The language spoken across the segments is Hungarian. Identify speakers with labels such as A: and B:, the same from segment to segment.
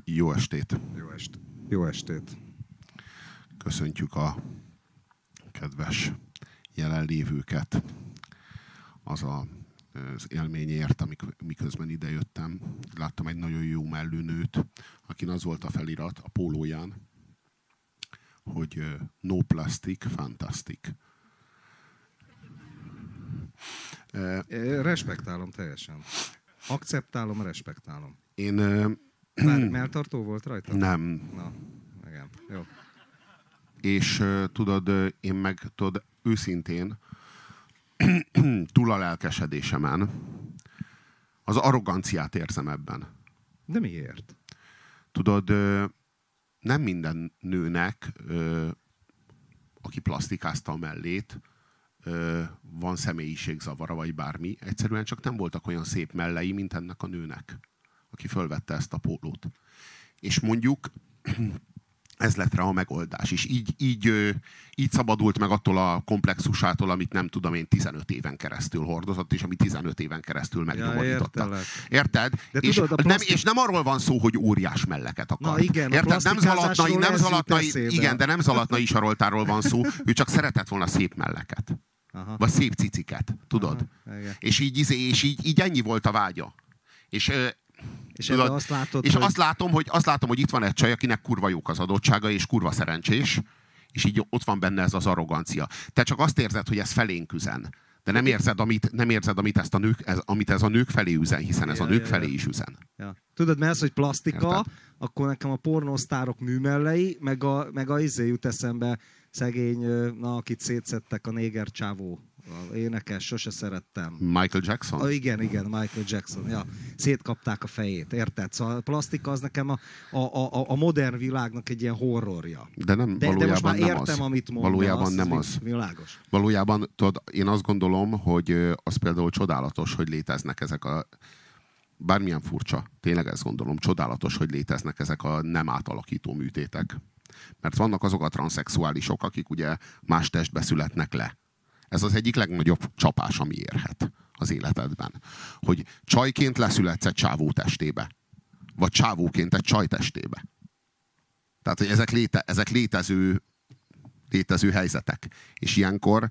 A: Jó estét!
B: Jó estét!
A: Köszöntjük a kedves jelenlévőket az élményért, miközben idejöttem. Láttam egy nagyon jó mellőnőt, akin az volt a felirat a pólóján, hogy no plastic, fantastic.
B: Respektálom teljesen. Akceptálom, respektálom.
A: Én...
B: melltartó volt rajta?
A: Nem.
B: Na, igen. Jó.
A: És tudod, én meg őszintén túl a lelkesedésemen az arroganciát érzem ebben.
B: De miért?
A: Tudod, nem minden nőnek, aki plasztikázta a mellét, van személyiségzavara, vagy bármi. Egyszerűen csak nem voltak olyan szép mellei, mint ennek a nőnek, aki fölvette ezt a pólót. És mondjuk ez lett rá a megoldás. És így szabadult meg attól a komplexusától, amit nem tudom én 15 éven keresztül hordozott, és ami 15 éven keresztül megnyomorította.
B: Ja,
A: érted? És,
B: tudod,
A: és nem arról van szó, hogy óriás melleket akar.
B: Na igen,
A: érted? Nem Zalatnai Saroltáról van szó, ő csak szeretett volna szép melleket.
B: Aha.
A: Vagy szép ciciket, tudod?
B: Aha,
A: és így ennyi volt a vágya. És
B: tudod, azt látod,
A: és azt látom, hogy itt van egy csaj, akinek kurva jók az adottsága, és kurva szerencsés, és így ott van benne ez az arrogancia. Te csak azt érzed, hogy ez felénk üzen. De nem érzed, amit ez a nők felé üzen, hiszen ez a nők felé is üzen.
B: Ja. Tudod, mert ez, hogy plasztika,
A: érted?
B: akkor nekem a pornósztárok műmellei, meg a izé jut eszembe szegény, akit szétszedtek, a néger csávó. A énekes, sose szerettem.
A: Michael Jackson?
B: Igen, Michael Jackson. Ja, szétkapták a fejét, érted? Szóval a plastika az nekem a modern világnak egy ilyen horrorja.
A: De
B: most már értem, amit mondasz.
A: Valójában nem az.
B: Világos.
A: Valójában, tudod, én azt gondolom, hogy az például csodálatos, hogy léteznek ezek a... Bármilyen furcsa, tényleg ezt gondolom, csodálatos, hogy léteznek ezek a nem átalakító műtétek. Mert vannak azok a transzexuálisok, akik ugye más testbe születnek le. Ez az egyik legnagyobb csapás, ami érhet az életedben. Hogy csajként leszületsz egy csávó testébe. Vagy csávóként egy csaj testébe. Tehát, hogy ezek létező helyzetek. És ilyenkor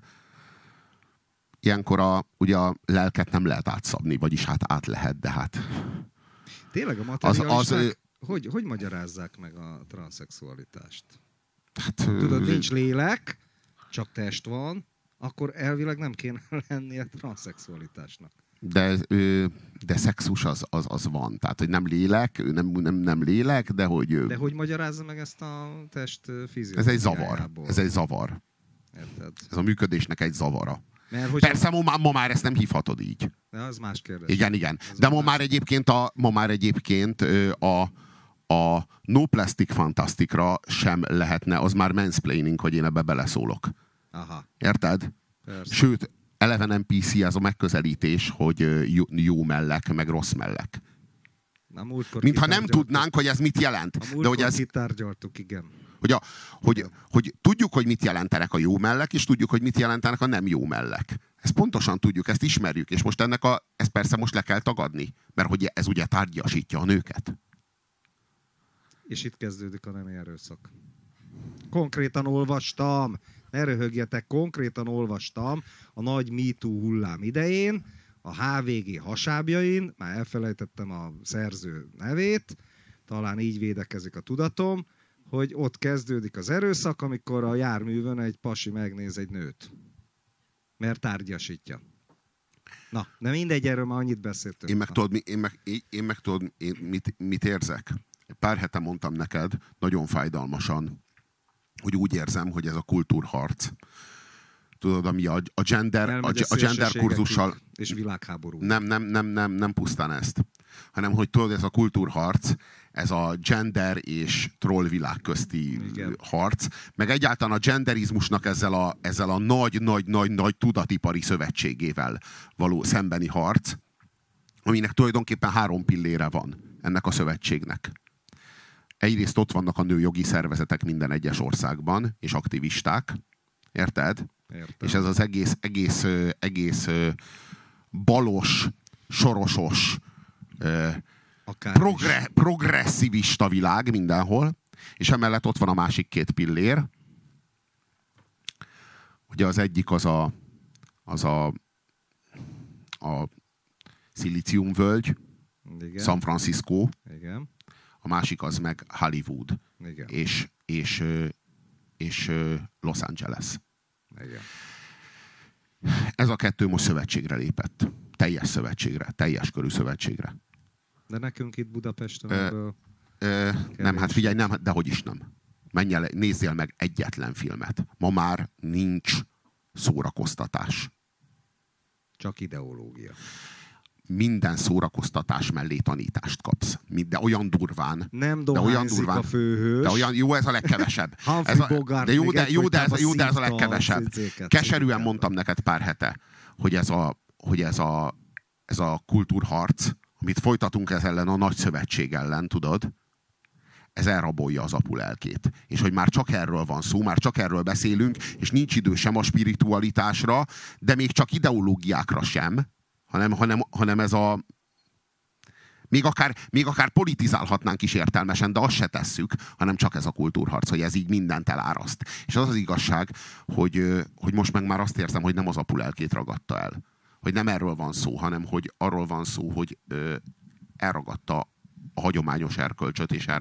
A: ugye a lelket nem lehet átszabni, vagyis hát át lehet, de hát...
B: Tényleg a materialisták, hogy magyarázzák meg a transzexualitást? Hát, tudod, nincs lélek, csak test van, akkor elvileg nem kéne lennie transzexualitásnak.
A: De szexus az van. Tehát, hogy nem lélek, nem lélek, de hogy...
B: De hogy magyarázza meg ezt a test fiziológiájából?
A: Ez egy zavar.
B: Érted? Ez
A: a működésnek egy zavara.
B: Mert,
A: persze ma már ezt nem hívhatod így.
B: De az más kérdés.
A: Igen. De ma már egyébként a no plastic fantasticra sem lehetne, az már mansplaining, hogy én ebbe beleszólok.
B: Aha.
A: Érted?
B: Persze.
A: Sőt, eleve NPC ez a megközelítés, hogy jó mellek, meg rossz mellek. Mintha nem tudnánk, hogy ez mit jelent.
B: A múltkor kitárgyaltuk, igen.
A: Hogy tudjuk, hogy mit jelentenek a jó mellek, és tudjuk, hogy mit jelentenek a nem jó mellek. Ezt pontosan tudjuk, ezt ismerjük, és most ezt persze most le kell tagadni, mert hogy ez ugye tárgyasítja a nőket.
B: És itt kezdődik a nemi erőszak. Konkrétan olvastam, ne röhögjetek, konkrétan olvastam a nagy MeToo hullám idején, a HVG hasábjain, már elfelejtettem a szerző nevét, talán így védekezik a tudatom, hogy ott kezdődik az erőszak, amikor a járművön egy pasi megnéz egy nőt. Mert tárgyasítja. Na, de mindegy, erről már annyit beszéltünk.
A: Én meg tudod, mit érzek? Pár hete mondtam neked, nagyon fájdalmasan, hogy úgy érzem, hogy ez a kultúrharc. Tudod, ami a gender kurzussal...
B: És világháború.
A: Nem pusztán ezt. Hanem, hogy tudod, ez a kultúrharc, ez a gender és troll világ közti harc, meg egyáltalán a genderizmusnak ezzel a nagy tudatipari szövetségével való szembeni harc, aminek tulajdonképpen 3 pillére van ennek a szövetségnek. Egyrészt ott vannak a nőjogi szervezetek minden egyes országban, és aktivisták. Érted?
B: Értem.
A: És ez az egész balos, sorosos, progresszivista világ mindenhol, és emellett ott van a másik két pillér. Ugye az egyik az a szilíciumvölgy,
B: Igen.
A: San Francisco,
B: Igen.
A: a másik az meg Hollywood,
B: Igen.
A: és Los Angeles.
B: Igen.
A: Ez a kettő most szövetségre lépett. Teljes szövetségre, teljes körű szövetségre.
B: De nekünk itt Budapesten ebből
A: nem, hát figyelj, nem, dehogy is nem. Menj el, nézzél meg egyetlen filmet. Ma már nincs szórakoztatás.
B: csak ideológia.
A: Minden szórakoztatás mellé tanítást kapsz. De olyan durván.
B: Nem dohányzik a főhős.
A: De olyan, jó, ez a legkevesebb.
B: De
A: jó, de ez a legkevesebb. Keserűen mondtam neked pár hete, hogy ez a kultúrharc, amit folytatunk ez ellen a nagy szövetség ellen, tudod, ez elrabolja az apu lelkét. És hogy már csak erről van szó, már csak erről beszélünk, és nincs idő sem a spiritualitásra, de még csak ideológiákra sem, hanem ez a... Még akár politizálhatnánk is értelmesen, de azt se tesszük, hanem csak ez a kultúrharc, hogy ez így mindent eláraszt. És az az igazság, hogy most meg már azt érzem, hogy nem az apu lelkét ragadta el. Hogy nem erről van szó, hanem hogy arról van szó, hogy elragadta a hagyományos erkölcsöt, és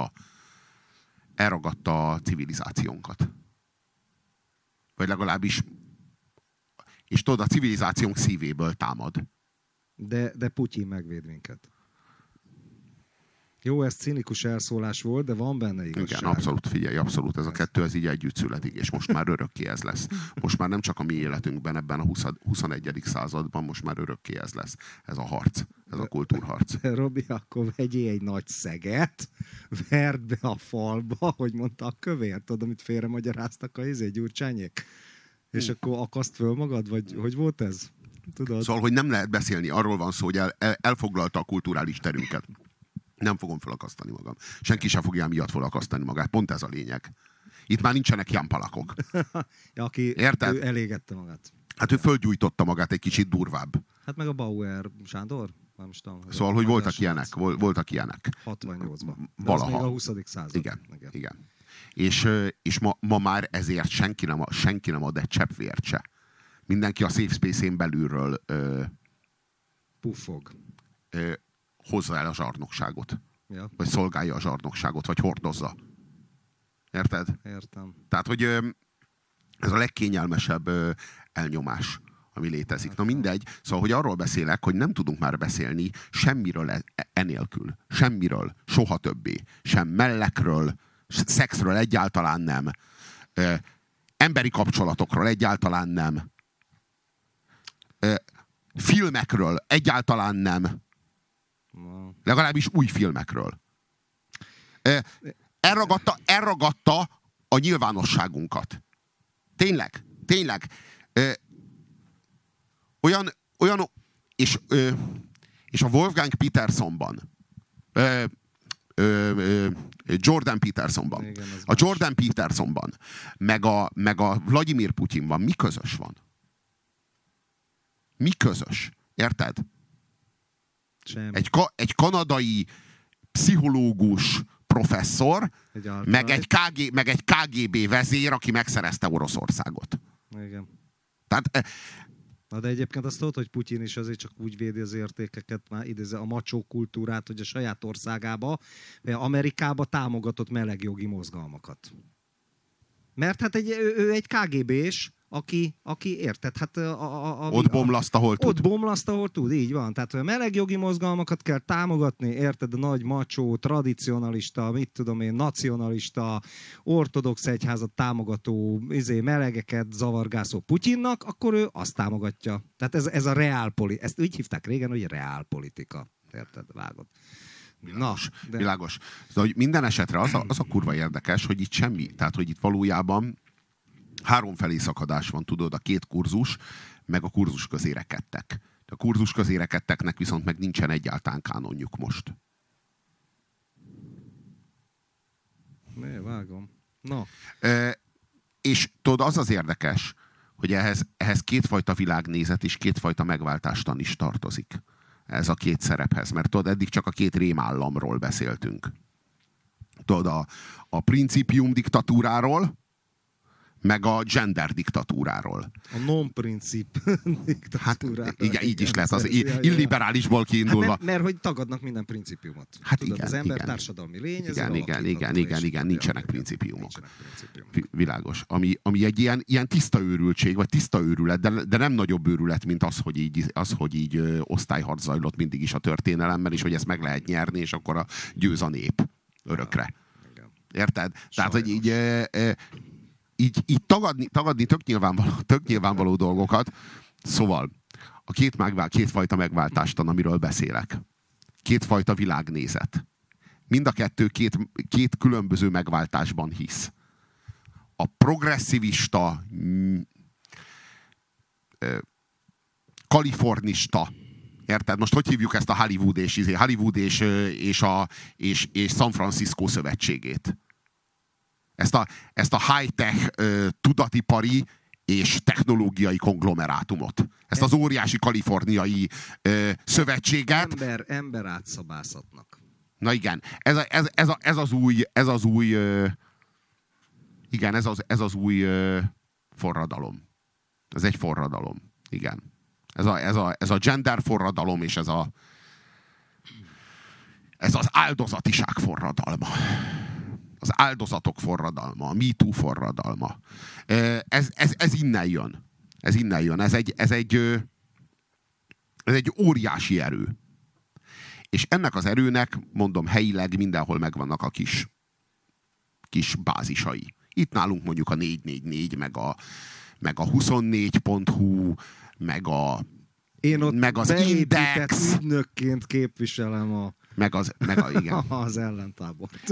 A: elragadta a civilizációnkat. Vagy legalábbis, és tudod, a civilizációnk szívéből támad.
B: De Putyin megvéd minket. Jó, ez cinikus elszólás volt, de van benne igazság.
A: Igen, abszolút, figyelj, abszolút. Ez a kettő, ez így együtt születik, és most már örökké ez lesz. Most már nem csak a mi életünkben, ebben a 21. században, most már örökké ez lesz. Ez a harc, ez a kultúrharc.
B: Robi, akkor vegyél egy nagy szeget, verd be a falba, hogy mondta a kövér, tudod, amit félre magyaráztak a Gyurcsányék. És akkor akaszt föl magad, vagy hogy volt ez? Tudod?
A: Szóval, hogy nem lehet beszélni, arról van szó, hogy elfoglalta a kulturális terünket. Nem fogom felakasztani magam. Senki sem fogja miatt felakasztani magát. Pont ez a lényeg. Itt már nincsenek jampalakok.
B: Aki
A: érted?
B: Ő elégette magát.
A: Hát ő fölgyújtotta magát egy kicsit durvább.
B: Hát meg a Bauer Sándor? Nem is tudom.
A: Szóval, hogy voltak ilyenek. Voltak ilyenek.
B: 68-ban.
A: Valaha.
B: Még a 20. század.
A: Igen. És ma már ezért senki nem ad egy csepp vért se. Mindenki a safe space-én belülről
B: puffog.
A: Hozza el a zsarnokságot.
B: Ja.
A: Vagy szolgálja a zsarnokságot, vagy hordozza. Érted?
B: Értem.
A: Tehát, hogy ez a legkényelmesebb elnyomás, ami létezik. Na mindegy. Szóval, hogy arról beszélek, hogy nem tudunk már beszélni semmiről enélkül. Semmiről. Soha többé. Sem mellekről, szexről egyáltalán nem. Emberi kapcsolatokról egyáltalán nem. Filmekről egyáltalán nem. Legalábbis új filmekről. Elragadta a nyilvánosságunkat. Tényleg. Olyan és a Wolfgang Petersonban, Jordan Petersonban, a Jordan Petersonban, meg a Vladimir Putyinban mi közös van? Mi közös? Érted? Egy kanadai pszichológus professzor, meg egy KGB vezér, aki megszerezte Oroszországot.
B: Igen.
A: Tehát,
B: na de egyébként azt tudod, hogy Putyin is azért csak úgy védi az értékeket, már idézze a macsó kultúrát, hogy a saját országába, vagy Amerikába támogatott melegjogi mozgalmakat. Mert hát ő egy KGB-s, aki érted, hát
A: ott bomlaszt, ahol tud.
B: Ott bomlaszt, ahol tud, így van. Tehát a melegjogi mozgalmakat kell támogatni, érted, a nagy macsó, tradicionalista, mit tudom én, nacionalista, ortodox egyházat támogató melegeket zavargászó Putyinnak, akkor ő azt támogatja. Tehát ez a reálpolitika. Ezt úgy hívták régen, hogy reálpolitika. Érted, vágod.
A: Világos. Szóval, hogy minden esetre az a kurva érdekes, hogy itt semmi. Tehát, hogy itt valójában háromfelé szakadás van, tudod, a két kurzus, meg a kurzus közé rekedtek. A kurzus közé rekedteknek viszont meg nincsen egyáltalán kánonjuk most.
B: Vágom. No.
A: És tudod, az érdekes, hogy ehhez kétfajta világnézet és kétfajta megváltástan is tartozik. ez a két szerephez, mert tudod, eddig csak a két rémállamról beszéltünk. Tudod, a principium diktatúráról, meg a gender diktatúráról.
B: A non-princip diktatúráról.
A: Hát igen, így is lehet, az illiberálisból kiindulva.
B: Hát mert hogy tagadnak minden principiumot.
A: Hát
B: tudod,
A: igen,
B: az ember
A: igen.
B: társadalmi lény,
A: igen, nincsenek principiumok. Világos. Ami egy ilyen tiszta őrültség, vagy tiszta őrület, de nem nagyobb őrület, mint az, hogy így osztályharc zajlott mindig is a történelemben, és hogy ezt meg lehet nyerni, és akkor győz a nép örökre. Érted? Tehát, hogy így tagadni tök nyilvánvaló dolgokat. Szóval a kétfajta megváltástan, amiről beszélek. Kétfajta világnézet. Mind a kettő két különböző megváltásban hisz. A progresszivista, kalifornista, érted? Most hogy hívjuk ezt a Hollywood és San Francisco szövetségét? Ezt a high-tech tudatipari és technológiai konglomerátumot. Ezt az óriási kaliforniai szövetséget.
B: Ember átszabászatnak.
A: Na igen, ez az új forradalom. Ez egy forradalom. Igen. Ez a gender forradalom, és ez az áldozatiság forradalma. Az áldozatok forradalma, a Me Too forradalma. Ez innen jön. Ez egy óriási erő. És ennek az erőnek, mondom, helyileg mindenhol megvannak a kis bázisai. Itt nálunk mondjuk a 444, meg a 24.hu, meg az Index.
B: Ügynökként képviselem
A: igen.
B: az ellentábort.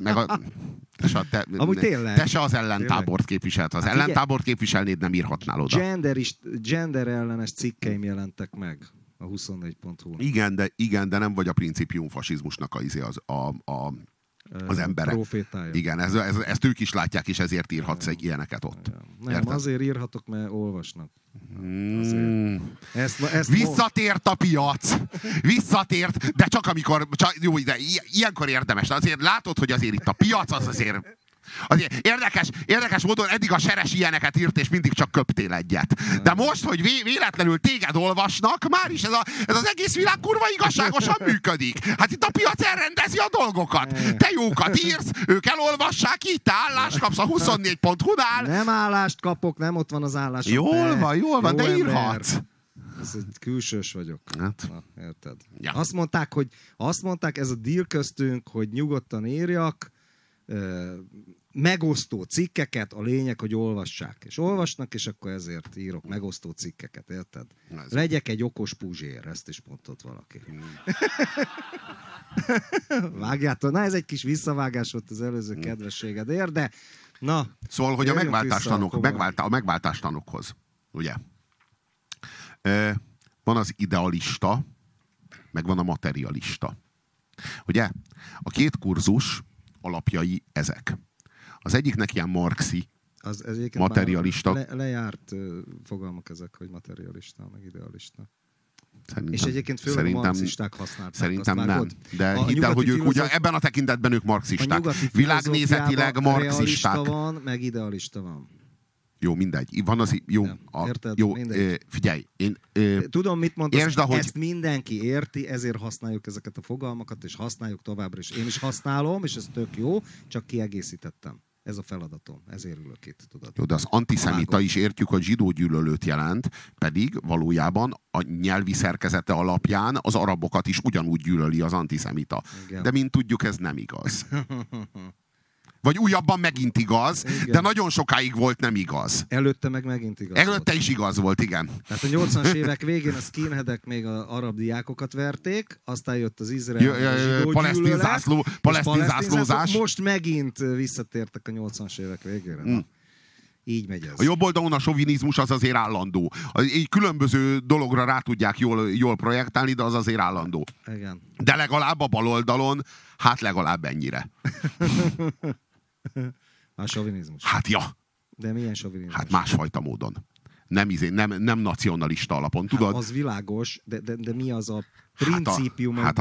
A: Amúgy tényleg. Te se az ellentábort képviselt. Az ellentábort képviselnéd, nem írhatnál oda.
B: Gender ellenes cikkeim jelentek meg a 24.hu-n.
A: Igen, de nem vagy a principium fasizmusnak az emberek.
B: Profétája.
A: Igen, ezt ők is látják, és ezért írhatsz egy ilyeneket ott.
B: Nem, érted? Azért írhatok, mert olvasnak.
A: Visszatért a piac! Visszatért, de csak amikor... Jó, de ilyenkor érdemes. Azért látod, hogy azért itt a piac az azért érdekes módon eddig a Seres ilyeneket írt, és mindig csak köptél egyet. De most, hogy véletlenül téged olvasnak, már is ez az egész világ kurva igazságosan működik. Hát itt a piac elrendezi a dolgokat. Te jókat írsz, ők elolvassák, így te állást kapsz a 24.hu-nál.
B: Nem állást kapok, nem ott van az állásom.
A: Jól van, de írhatsz.
B: Ez egy külsős vagyok.
A: Hát.
B: Na, érted?
A: Ja.
B: Azt mondták, ez a deal köztünk, hogy nyugodtan írjak, megosztó cikkeket, a lényeg, hogy olvassák. És olvasnak, és akkor ezért írok megosztó cikkeket, érted? Legyek egy okos puzsér, ezt is mondott valaki. Vágjátok, na ez egy kis visszavágás volt az előző kedvességedért, de na.
A: Szóval, hogy a megváltástanokhoz, ugye? Van az idealista, meg van a materialista. Ugye? A két kurzus alapjai ezek. Az egyiknek ilyen marxi, materialista.
B: Lejárt fogalmak ezek, hogy materialista, meg idealista. És egyébként főleg a marxisták használták.
A: Szerintem nem. De hidd el, hogy ők ugye ebben a tekintetben ők marxisták. Világnézetileg marxisták.
B: Van, meg idealista van.
A: Jó, mindegy. Van az, jó,
B: érted?
A: Jó, figyelj.
B: Tudom, mit mondasz,
A: értsd, ahogy...
B: ezt mindenki érti, ezért használjuk ezeket a fogalmakat, és használjuk továbbra is. Én is használom, és ez tök jó, csak kiegészítettem. Ez a feladatom, ezért ülök itt, tudod.
A: Jó, de az antiszemita is értjük, hogy zsidó gyűlölőt jelent, pedig valójában a nyelvi szerkezete alapján az arabokat is ugyanúgy gyűlöli az antiszemita. Igen. De mint tudjuk, ez nem igaz. Vagy újabban megint igaz, igen. De nagyon sokáig volt nem igaz.
B: Előtte meg megint igaz.
A: Előtte is igaz volt, igen.
B: Tehát a 80-as évek végén a skinheadek még az arab diákokat verték, aztán jött az izraeli
A: palesztin zászlózás.
B: Most megint visszatértek a 80-as évek végére. Így megy ez.
A: A jobb oldalon a sovinizmus az azért állandó. Így különböző dologra rá tudják jól projektálni, de az azért állandó.
B: Igen.
A: De legalább a bal oldalon, hát legalább ennyire.
B: A sovinizmus.
A: Hát ja.
B: De milyen sovinizmus?
A: Hát másfajta módon. Nem nacionalista alapon, tudod?
B: Hát az világos, de mi az a principium,
A: hát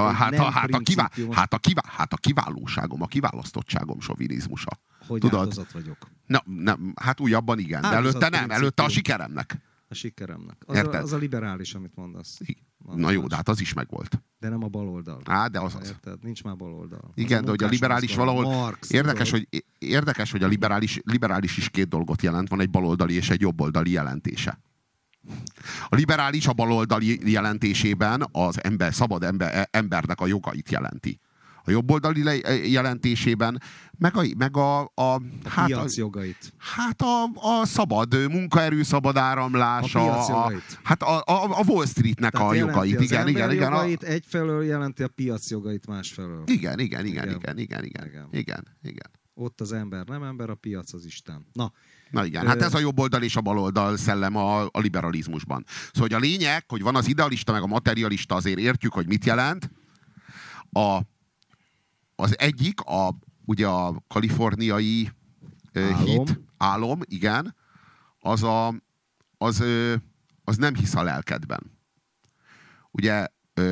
A: a kiválóságom, a kiválasztottságom sovinizmusa.
B: Hogy
A: tudod?
B: Áldozat vagyok.
A: Nem, hát újabban igen, de
B: Áldozat
A: előtte nem,
B: principium.
A: előtte a sikeremnek.
B: A sikeremnek. Az a liberális, amit mondasz.
A: Na jó, de hát az is megvolt.
B: De nem a baloldal.
A: De az.
B: Érted? Nincs már baloldal.
A: Igen, de hogy a liberális valahol...
B: Marx,
A: Érdekes, hogy a liberális is két dolgot jelent. Van egy baloldali és egy jobboldali jelentése. A liberális a baloldali jelentésében az szabad embernek a jogait jelenti. A jobboldali jelentésében meg a
B: piac jogait.
A: Hát a szabad munkaerő szabad áramlása, a Wall Streetnek tehát a jogait. Igen.
B: Jogait egyfelől jelenti, a piac jogait másfelől.
A: Igen.
B: Ott az ember nem ember, a piac az Isten.
A: Na igen, hát ez a jobboldal és a baloldal szellem a liberalizmusban. Szóval hogy a lényeg, hogy van az idealista meg a materialista, azért értjük, hogy mit jelent. Az egyik, ugye a kaliforniai álom, igen, az nem hisz a lelkedben. Ugye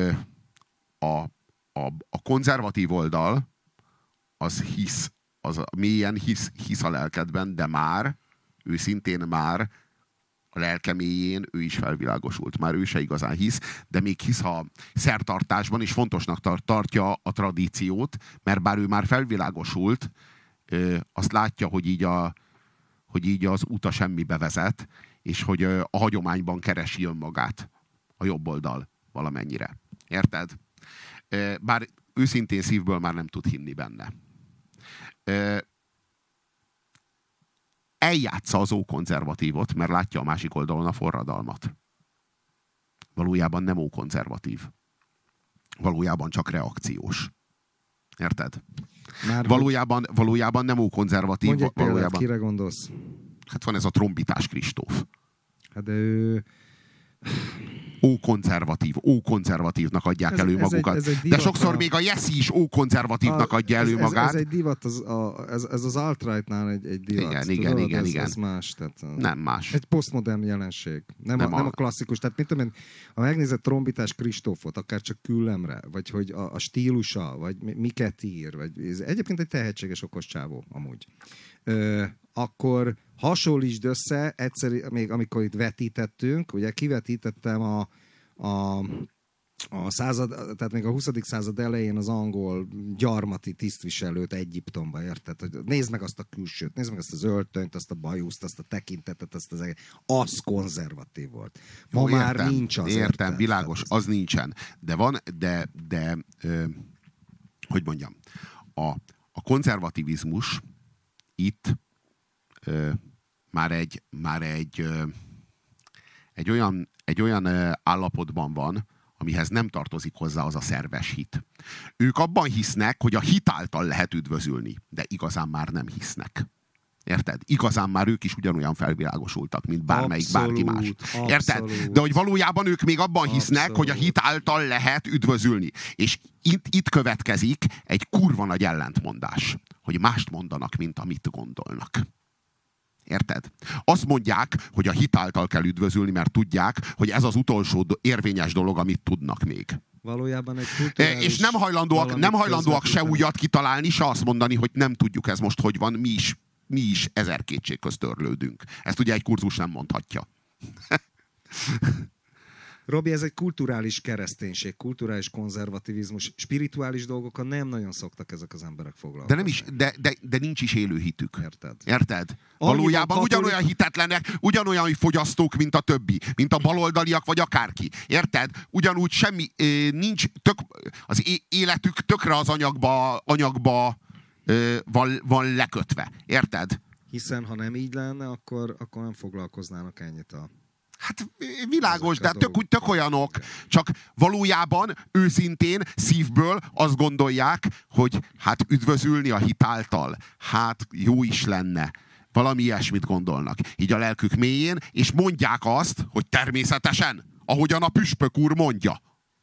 A: a konzervatív oldal az mélyen hisz a lelkedben, de őszintén már a lelke mélyén ő is felvilágosult. Már ő se igazán hisz, de még hisz a szertartásban, és fontosnak tartja a tradíciót, mert bár ő már felvilágosult, azt látja, hogy így az út a semmibe vezet, és hogy a hagyományban keresi önmagát a jobb oldal valamennyire. Érted? Bár őszintén szívből már nem tud hinni benne. Eljátsza az ókonzervatívot, mert látja a másik oldalon a forradalmat. Valójában nem ókonzervatív. Valójában csak reakciós. Érted? Valójában nem ókonzervatív.
B: Mondj egy példát, kire gondolsz?
A: Hát van ez a trombitás Kristóf.
B: Hát de ő...
A: Ókonzervatívnak adják elő magukat. De sokszor még a Jesse is ókonzervatívnak adja elő magát.
B: Ez egy divat, ez az alt-rightnál egy divat.
A: Igen.
B: Ez más. Tehát,
A: nem más.
B: Egy posztmodern jelenség. Nem a klasszikus. Tehát mit tudom én, ha megnézed trombitás Kristófot, akár csak Küllemre, vagy hogy a stílusa, vagy miket ír, vagy ez egyébként egy tehetséges okos csávó amúgy. Akkor hasonlítsd össze, egyszer, még amikor itt vetítettünk, ugye kivetítettem a század, tehát még a 20. század elején az angol gyarmati tisztviselőt Egyiptomba, érted? Hogy nézd meg azt a külsőt, nézd meg azt az öltönyt, azt a bajuszt, azt a tekintetet, az konzervatív volt. Ma már nincs az.
A: Értem, világos, az nincsen. De van, hogy mondjam, a konzervativizmus itt már egy olyan állapotban van, amihez nem tartozik hozzá az a szerves hit. Ők abban hisznek, hogy a hit által lehet üdvözülni, de igazán már nem hisznek. Érted? Igazán már ők is ugyanolyan felvilágosultak, mint bárki más. Érted? De hogy valójában ők még abban hisznek, hogy a hit által lehet üdvözülni. És itt következik egy kurva nagy ellentmondás, hogy mást mondanak, mint amit gondolnak. Érted? Azt mondják, hogy a hit által kell üdvözülni, mert tudják, hogy ez az utolsó érvényes dolog, amit tudnak még.
B: Valójában egy kulturális...
A: És nem hajlandóak se újat kitalálni, se azt mondani, hogy nem tudjuk ez most, hogy van, mi is 1000 kétség közt törlődünk. Ezt ugye egy kurzus nem mondhatja.
B: Robi, ez egy kulturális kereszténység, kulturális konzervativizmus, spirituális dolgokkal nem nagyon szoktak ezek az emberek foglalkozni.
A: De nincs is élő hitük.
B: Érted?
A: Valójában ugyanolyan hitetlenek, ugyanolyan fogyasztók, mint a többi, mint a baloldaliak, vagy akárki. Érted? Ugyanúgy nincs, az életük tökre az anyagba van lekötve. Érted?
B: Hiszen ha nem így lenne, akkor nem foglalkoznának ennyit a...
A: Hát világos, de tök olyanok. Csak valójában, őszintén, szívből azt gondolják, hogy hát üdvözülni a hit által. Hát jó is lenne. Valami ilyesmit gondolnak. Így a lelkük mélyén, és mondják azt, hogy természetesen, ahogyan a püspök úr mondja.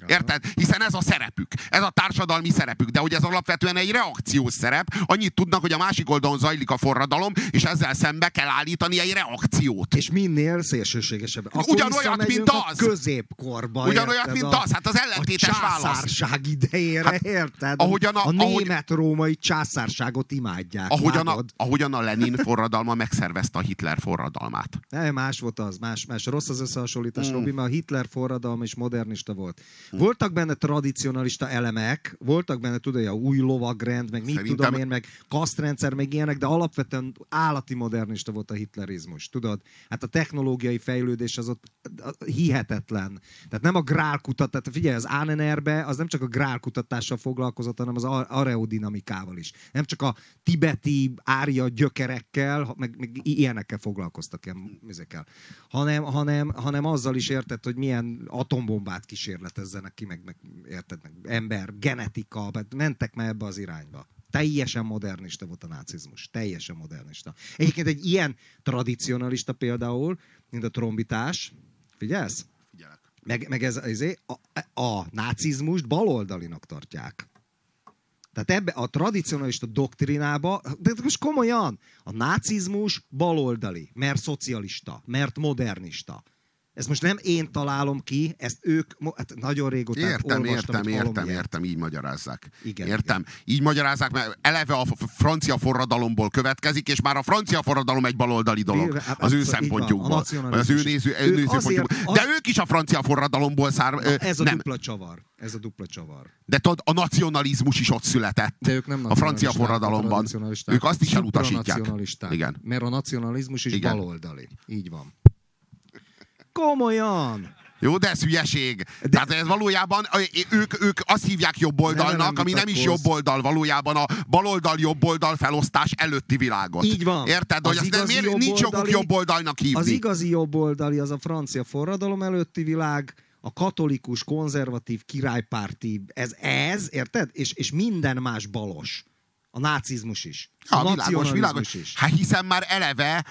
A: Érted? Hiszen ez a szerepük. Ez a társadalmi szerepük. De hogy ez alapvetően egy reakciós szerep, annyit tudnak, hogy a másik oldalon zajlik a forradalom, és ezzel szembe kell állítani egy reakciót.
B: És minél szélsőségesebb.
A: Ugyanolyat, mint az.
B: Középkorba.
A: Ugyanolyat, mint az. Hát az ellentétes válasz.
B: A császárság idejére, hát, érted? A német-római császárságot imádják.
A: Ahogyan a Lenin forradalma megszervezte a Hitler forradalmát.
B: Más volt az. Más. Rossz az összehasonlítás, Robi, mert a Hitler forradalma is modernista volt. Voltak benne tradicionalista elemek, voltak benne, tudod, a új lovagrend, meg mit tudom én, meg kasztrendszer, meg ilyenek, de alapvetően állati modernista volt a hitlerizmus, tudod? Hát a technológiai fejlődés az ott hihetetlen. Tehát nem a grálkutatás, tehát figyelj, az ANNR-be az nem csak a grálkutatással foglalkozott, hanem az aerodinamikával is. Nem csak a tibeti ária gyökerekkel, meg ilyenekkel foglalkoztak, ilyen műzekkel, hanem azzal is érted, hogy milyen atombombát kísérletezzenek ki, meg érted, meg ember, genetika, mentek már ebbe az irányba. Teljesen modernista volt a nácizmus. Teljesen modernista. Egyébként egy ilyen tradicionalista például, mint a trombitás, figyelsz?
A: Figyelek.
B: Meg ez a nácizmust baloldalinak tartják. Tehát ebbe a tradicionalista doktrinába, de most komolyan, a nácizmus baloldali, mert szocialista, mert modernista. Ezt most nem én találom ki, ezt ők hát nagyon régóta olvastam.
A: Értem, így magyarázzák.
B: Igen,
A: értem.
B: Igen.
A: Így magyarázzák, mert eleve a francia forradalomból következik, és már a francia forradalom egy baloldali dolog. Az ő szempontjukból. Az ő nézőpontjukból. De ők is a francia forradalomból
B: Ez a dupla csavar. Ez a dupla csavar.
A: De tudod, a nacionalizmus is ott született.
B: De ők nem
A: a francia forradalomban. Ők azt is elutasítják.
B: Igen. Mert a nacionalizmus is baloldali. Így van. Komolyan!
A: Jó, de ez hülyeség. Tehát ez valójában, ők azt hívják jobboldalnak, ami nem is jobboldal, valójában a baloldal jobboldal felosztás előtti világot.
B: Így van.
A: Érted? Hogy miért nincs joguk jobboldalnak hívni?
B: Az igazi jobboldali az a francia forradalom előtti világ, a katolikus, konzervatív, királypárti, ez érted? És minden más balos. A nácizmus is. A nacionalizmus is.
A: Hát hiszen már eleve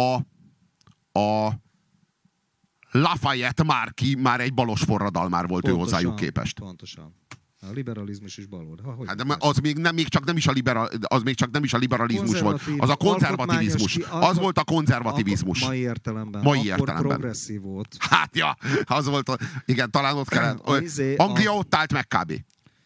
A: a Lafayette már egy balos forradalmár volt pontosan, ő hozzájuk képest.
B: Pontosan. A liberalizmus is baloldal.
A: Hát de az még csak nem is a liberalizmus volt. Az a konzervativizmus. Az volt a konzervativizmus.
B: Mai értelemben.
A: Akkor
B: progresszív volt.
A: Hát ja, az volt. Igen, talán ott kellett. Anglia ott állt meg kb.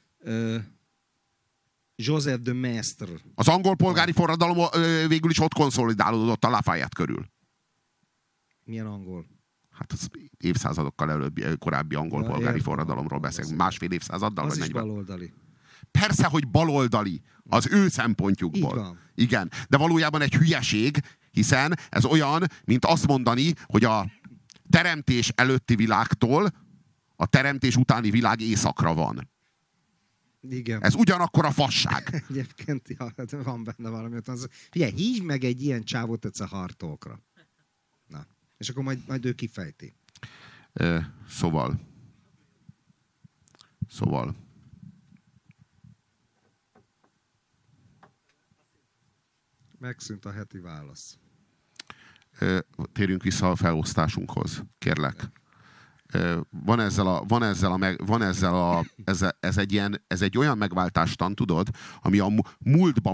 B: Joseph de Maistre.
A: Az angol polgári forradalom végül is ott konszolidálódott a Lafayette körül.
B: Milyen angol?
A: Hát az évszázadokkal korábbi angol polgári forradalomról beszélünk. Másfél évszázaddal?
B: Az
A: vagy
B: is 40. Baloldali.
A: Persze, hogy baloldali. Az ő szempontjukból. Igen. De valójában egy hülyeség, hiszen ez olyan, mint azt mondani, hogy a teremtés előtti világtól a teremtés utáni világ északra van.
B: Igen.
A: Ez ugyanakkor a fasság.
B: Egyébként van benne valami. Figyelj, hívj meg egy ilyen csávot egyszer Hartolkra. Na. És akkor majd ő kifejti.
A: Szóval.
B: Megszűnt a heti válasz.
A: Térjünk vissza a felosztásunkhoz, kérlek. Ez egy olyan megváltástan, tudod, ami a múltba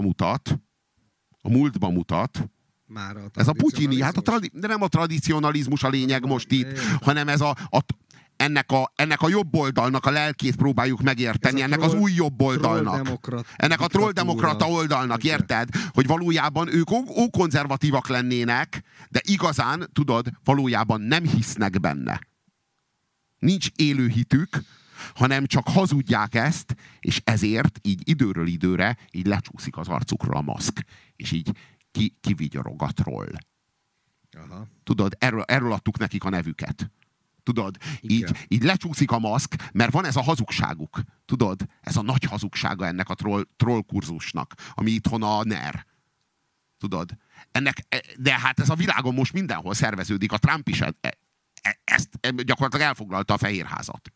A: mutat, ez a putyini, hát de nem a tradicionalizmus a lényeg most itt, hanem ez ennek a jobb oldalnak a lelkét próbáljuk megérteni, ennek az új jobb oldalnak. Ennek a trolldemokrata oldalnak, érted? Hogy valójában ők konzervatívak lennének, de igazán, tudod, valójában nem hisznek benne. Nincs élő hitük, hanem csak hazudják ezt, és ezért így időről időre így lecsúszik az arcukról a maszk, és így kivigyorog a troll.
B: Aha.
A: Tudod, erről adtuk nekik a nevüket. Tudod, így lecsúszik a maszk, mert van ez a hazugságuk. Tudod, ez a nagy hazugsága ennek a troll kurzusnak, ami itthon a NER. Tudod, de hát ez a világon most mindenhol szerveződik, a Trump is ezt gyakorlatilag elfoglalta a Fehérházat.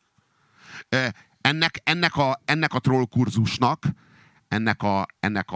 A: Ennek a troll kurzusnak, ennek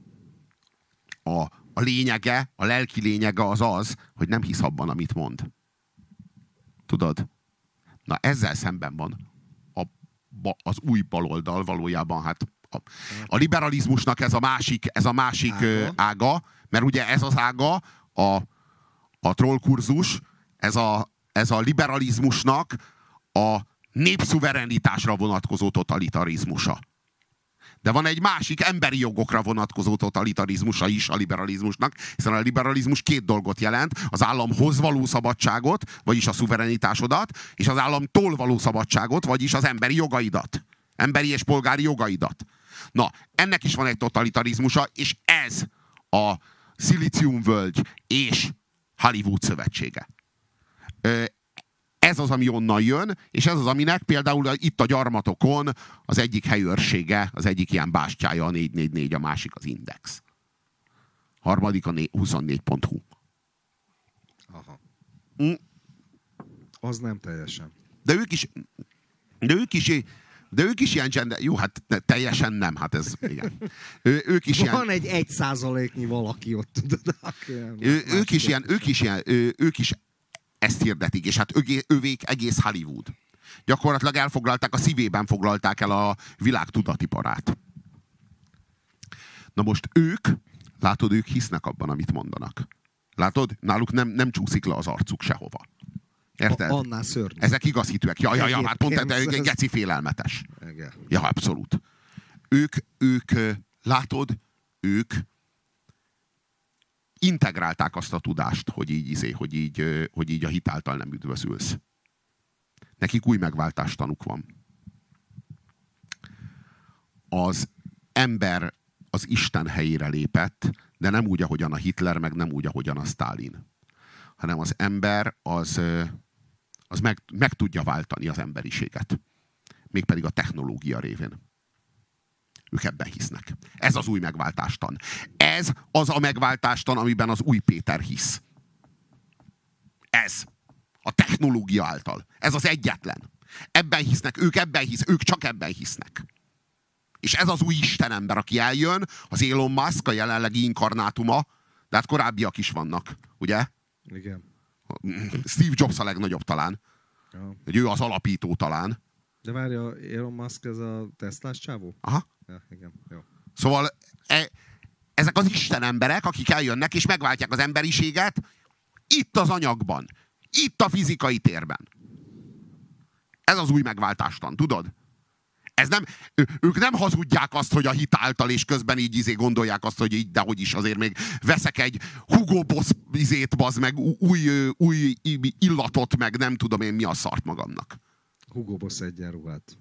A: a lényege, a lelki lényege az, hogy nem hisz abban, amit mond. Tudod? Na ezzel szemben van az új baloldal valójában hát a liberalizmusnak ez a másik ága, mert ugye ez az ága, a trollkurzus, ez a liberalizmusnak a népszuverenitásra vonatkozó totalitarizmusa. De van egy másik emberi jogokra vonatkozó totalitarizmusa is a liberalizmusnak, hiszen a liberalizmus két dolgot jelent: az államhoz való szabadságot, vagyis a szuverenitásodat, és az államtól való szabadságot, vagyis az emberi jogaidat. Emberi és polgári jogaidat. Na, ennek is van egy totalitarizmusa, és ez a Szilíciumvölgy és Hollywood szövetsége. Ez az, ami onnan jön, és ez az, aminek például itt a Gyarmatokon az egyik helyőrsége, az egyik ilyen bástyája a 444, a másik az Index. Harmadik a 24.hu.
B: Aha. Az nem teljesen.
A: De ők is ilyen gender... Jó, hát teljesen nem, hát ez... Igen. Ők is
B: van ilyen... egy 1%-nyi valaki ott, tudod.
A: Ők is ezt hirdetik, és hát övék egész Hollywood. Gyakorlatilag elfoglalták, a szívében foglalták el a világ tudatiparát. Na most látod, ők hisznek abban, amit mondanak. Látod? Náluk nem csúszik le az arcuk sehova. Érted?
B: Annál szörnyű.
A: Ezek igazhitűek. Ja, hát pont ez geci félelmetes.
B: Igen.
A: Ja, abszolút. Látod, ők integrálták azt a tudást, hogy így a hit által nem üdvözülsz. Nekik új megváltástanuk van. Az ember az Isten helyére lépett, de nem úgy, ahogyan a Hitler, meg nem úgy, ahogyan a Sztálin. Hanem az ember az meg tudja váltani az emberiséget. Mégpedig a technológia révén. Ők ebben hisznek. Ez az új megváltástan. Ez az a megváltástan, amiben az új Péter hisz. Ez. A technológia által. Ez az egyetlen. Ebben hisznek, ők csak ebben hisznek. És ez az új istenember, aki eljön, az Elon Musk, a jelenlegi inkarnátuma, de hát korábbiak is vannak, ugye?
B: Igen.
A: Steve Jobs a legnagyobb talán.
B: Ja.
A: Ő az alapító talán.
B: De várja, Elon Musk ez a Teslás csávó?
A: Aha.
B: Ja, igen, jó.
A: Szóval ezek az istenemberek, akik eljönnek és megváltják az emberiséget itt az anyagban. Itt a fizikai térben. Ez az új megváltástan, tudod? Ők nem hazudják azt, hogy a hit által, és közben így gondolják azt, hogy így, dehogy is azért még veszek egy Hugo Boss bazd meg, új illatot, meg nem tudom én mi a szart magamnak.
B: Hugo Boss egyenruhát.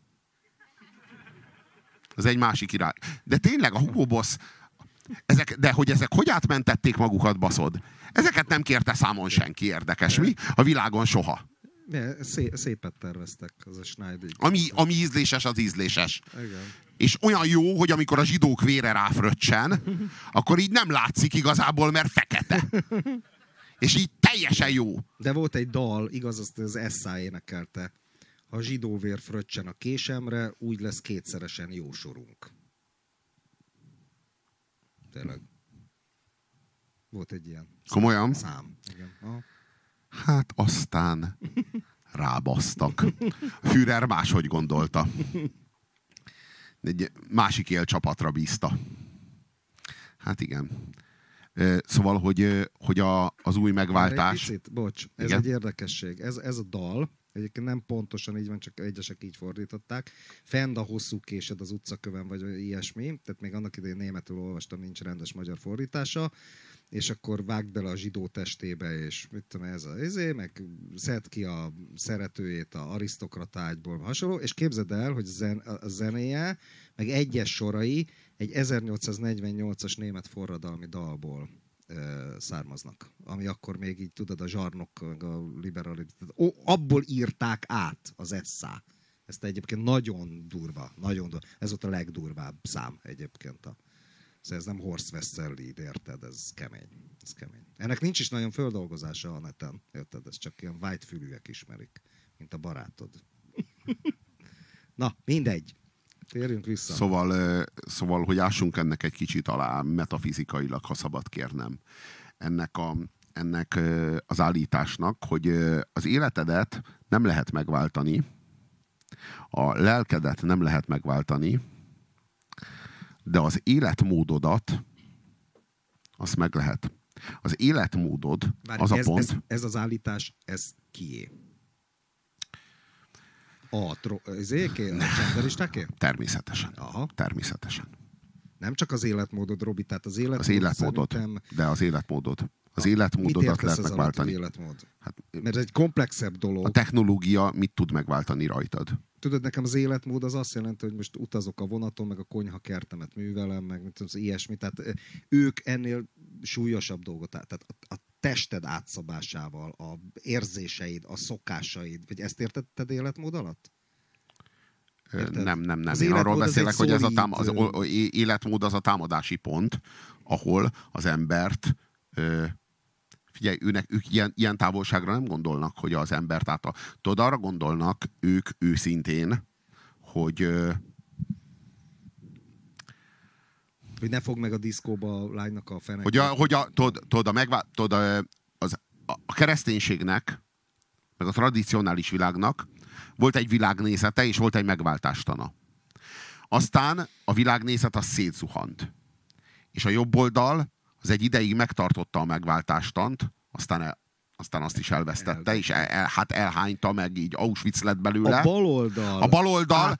A: Ez egy másik irány. De tényleg a Hugo Boss, de hogy ezek hogy átmentették magukat, baszod? Ezeket nem kérte számon senki, érdekes, mi? A világon soha.
B: Szépet terveztek, az a Schneider.
A: Ami ízléses, az ízléses.
B: Igen.
A: És olyan jó, hogy amikor a zsidók vére ráfröccsen, akkor így nem látszik igazából, mert fekete. És így teljesen jó.
B: De volt egy dal, igaz, azt az S.A. énekelte. Ha zsidó vér fröccsen a késemre, úgy lesz kétszeresen jó sorunk. Tényleg. Volt egy ilyen
A: komolyan?
B: Szám. Igen. Aha.
A: Hát aztán rábasztak. Führer máshogy gondolta. Egy másik élcsapatra bízta. Hát igen. Szóval, hogy az új megváltás...
B: Picit, bocs, ez igen? Egy érdekesség. Ez a dal, egyébként nem pontosan így van, csak egyesek így fordították. Fend a hosszú késed az utcaköven, vagy ilyesmi. Tehát még annak idején németül olvastam, nincs rendes magyar fordítása. És akkor vágd bele a zsidó testébe, és mit tudom, meg szedd ki a szeretőjét a arisztokrata ágyból, hasonló, és képzeld el, hogy a zenéje, meg egyes sorai egy 1848-as német forradalmi dalból származnak. Ami akkor még így, tudod, a zsarnok, a liberalizmus, abból írták át az S.A. Ezt egyébként nagyon durva. Ez volt a legdurvább szám egyébként ez nem Horst Wessel Lied, érted? Ez kemény. Ennek nincs is nagyon földolgozása a neten, érted? Ez csak ilyen white-fülűek ismerik, mint a barátod. Na, mindegy. Térjünk vissza.
A: Szóval, hogy ássunk ennek egy kicsit alá, metafizikailag, ha szabad kérnem. Ennek az állításnak, hogy az életedet nem lehet megváltani, A lelkedet nem lehet megváltani, de az életmódodat azt meg lehet. Az életmódod,
B: Várj,
A: az a pont...
B: Ez az állítás, ez kié? A genderistáké?
A: Természetesen.
B: Aha.
A: Természetesen.
B: Nem csak az életmódod, Robi, tehát az életmódod.
A: Az életmódod,
B: szerintem...
A: de az életmódod. Az életmódodat lehet megváltani.
B: Életmód? Hát, mert ez egy komplexebb dolog.
A: A technológia mit tud megváltani rajtad?
B: Tudod, nekem az életmód az azt jelenti, hogy most utazok a vonaton, meg a konyhakertemet művelem, meg az ilyesmi. Tehát ők ennél súlyosabb dolgot. Tehát a tested átszabásával, a érzéseid, a szokásaid. Vagy ezt értetted életmód alatt?
A: Érted? Nem. Én arról beszélek, hogy ez az életmód az a támadási pont, ahol az embert figyelj, ők ilyen távolságra nem gondolnak, hogy az embert tudod, arra gondolnak ők őszintén, hogy
B: ne fog meg a diszkóba a lánynak a fenek.
A: A kereszténységnek, meg a tradicionális világnak volt egy világnézete, és volt egy megváltástana. Aztán a világnézet az szétzuhant. És a jobb oldal az egy ideig megtartotta a megváltástant, aztán azt is elvesztette, és elhányta, meg így Auschwitz lett belőle.
B: A baloldal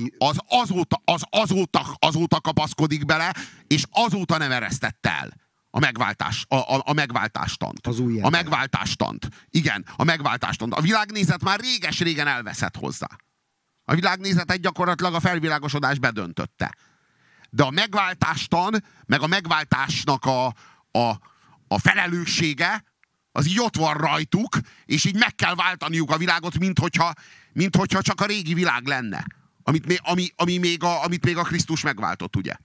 A: azóta kapaszkodik bele, és azóta nem eresztette el a megváltástant. A megváltástant. Igen, a megváltástant. A világnézet már réges-régen elveszett hozzá. A világnézetet gyakorlatilag a felvilágosodás bedöntötte. De a megváltástan, meg a megváltásnak a felelőssége, az így ott van rajtuk, és így meg kell váltaniuk a világot, mint hogyha csak a régi világ lenne. Amit még a Krisztus megváltott, ugye?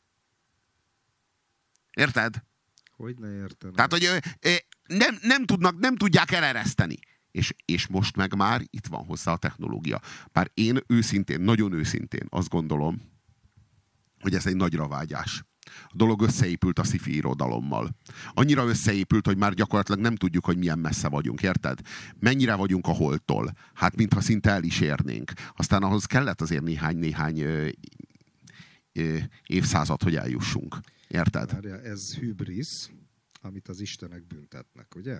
A: Érted?
B: Hogy ne értem.
A: Tehát, hogy nem tudják elereszteni. És most meg már itt van hozzá a technológia. Bár én nagyon őszintén azt gondolom, hogy ez egy nagyra vágyás. A dolog összeépült a sci-fi irodalommal. Annyira összeépült, hogy már gyakorlatilag nem tudjuk, hogy milyen messze vagyunk, érted? Mennyire vagyunk a Holdtól? Hát, mintha szinte el is érnénk. Aztán ahhoz kellett azért néhány évszázad, hogy eljussunk. Érted?
B: Várjál, ez hübrisz, amit az istenek büntetnek, ugye?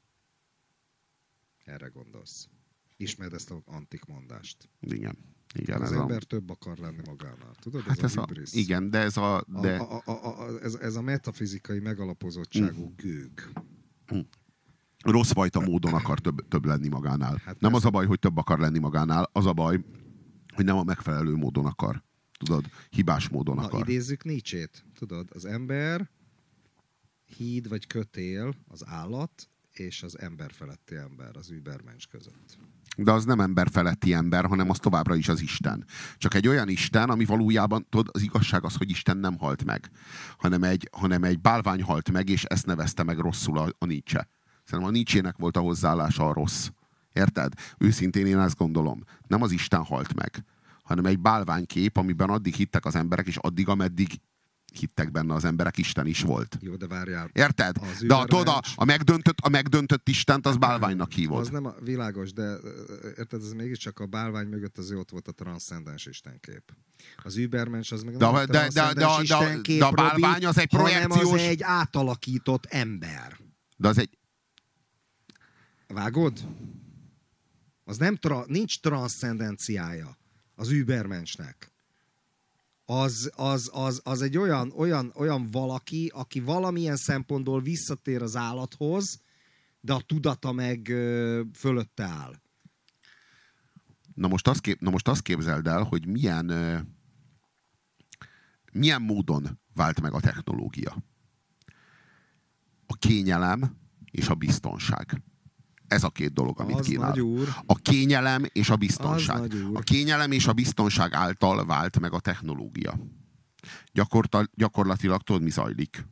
B: Erre gondolsz. Ismered ezt az antik mondást.
A: Igen.
B: Az ember több akar lenni magánál. Tudod,
A: hát
B: ez a hübrisz.
A: Igen, de
B: ez a metafizikai megalapozottságú gőg.
A: Rosszfajta módon akar több lenni magánál. Hát nem az a baj, hogy több akar lenni magánál, az a baj, hogy nem a megfelelő módon akar. Tudod, hibás módon akar.
B: Idézzük Nietzsét. Tudod, az ember híd vagy kötél az állat és az ember feletti ember, az Übermensch között.
A: De az nem ember feletti ember, hanem az továbbra is az Isten. Csak egy olyan Isten, ami valójában, tudod, az igazság az, hogy Isten nem halt meg, hanem egy bálvány halt meg, és ezt nevezte meg rosszul a Nietzsche. Szerintem a Nietzsének volt a hozzáállása a rossz. Érted? Őszintén én ezt gondolom. Nem az Isten halt meg, hanem egy bálványkép, amiben addig hittek az emberek, és addig, ameddig hittek benne az emberek, Isten is volt.
B: Jó, de várjál.
A: Érted? De a megdöntött Istent az bálványnak hívod.
B: Az nem világos, de érted, ez mégiscsak a bálvány mögött azért ott volt a transzcendens istenkép. Az Übermensch az meg nem a transzcendens istenkép,
A: de a bálvány az egy projekciós...
B: hanem az egy átalakított ember.
A: De az egy...
B: Vágod? Az nem nincs transzcendenciája az Übermenschnek. Az egy olyan valaki, aki valamilyen szempontból visszatér az állathoz, de a tudata meg fölötte áll.
A: Na most azt képzeld el, hogy milyen módon vált meg a technológia. A kényelem és a biztonság. Ez a két dolog, amit kínál. A kényelem és a biztonság. A kényelem és a biztonság által vált meg a technológia. Gyakorlatilag tudod, mi zajlik?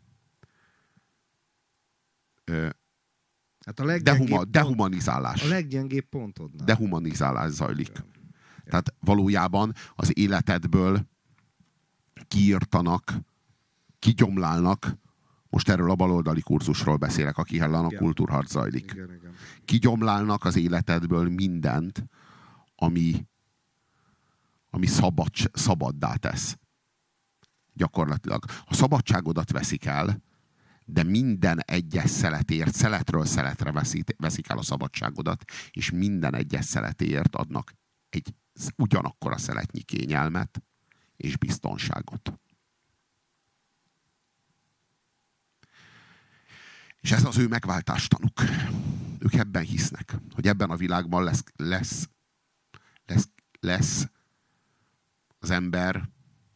B: Hát
A: dehumanizálás.
B: A leggyengébb pontodnál.
A: Dehumanizálás zajlik. Tehát valójában az életedből kiírtanak, kigyomlálnak. Most erről a baloldali kurzusról beszélek, aki ellen a kultúrharc zajlik.
B: Igen.
A: Kigyomlálnak az életedből mindent, ami ami szabaddá tesz. Gyakorlatilag. A szabadságodat veszik el, de minden egyes szeletért, szeletről szeletre veszik el a szabadságodat, és minden egyes szeletéért adnak egy ugyanakkor a szeletnyi kényelmet és biztonságot. És ez az ő megváltástanuk. Ők ebben hisznek, hogy ebben a világban lesz az ember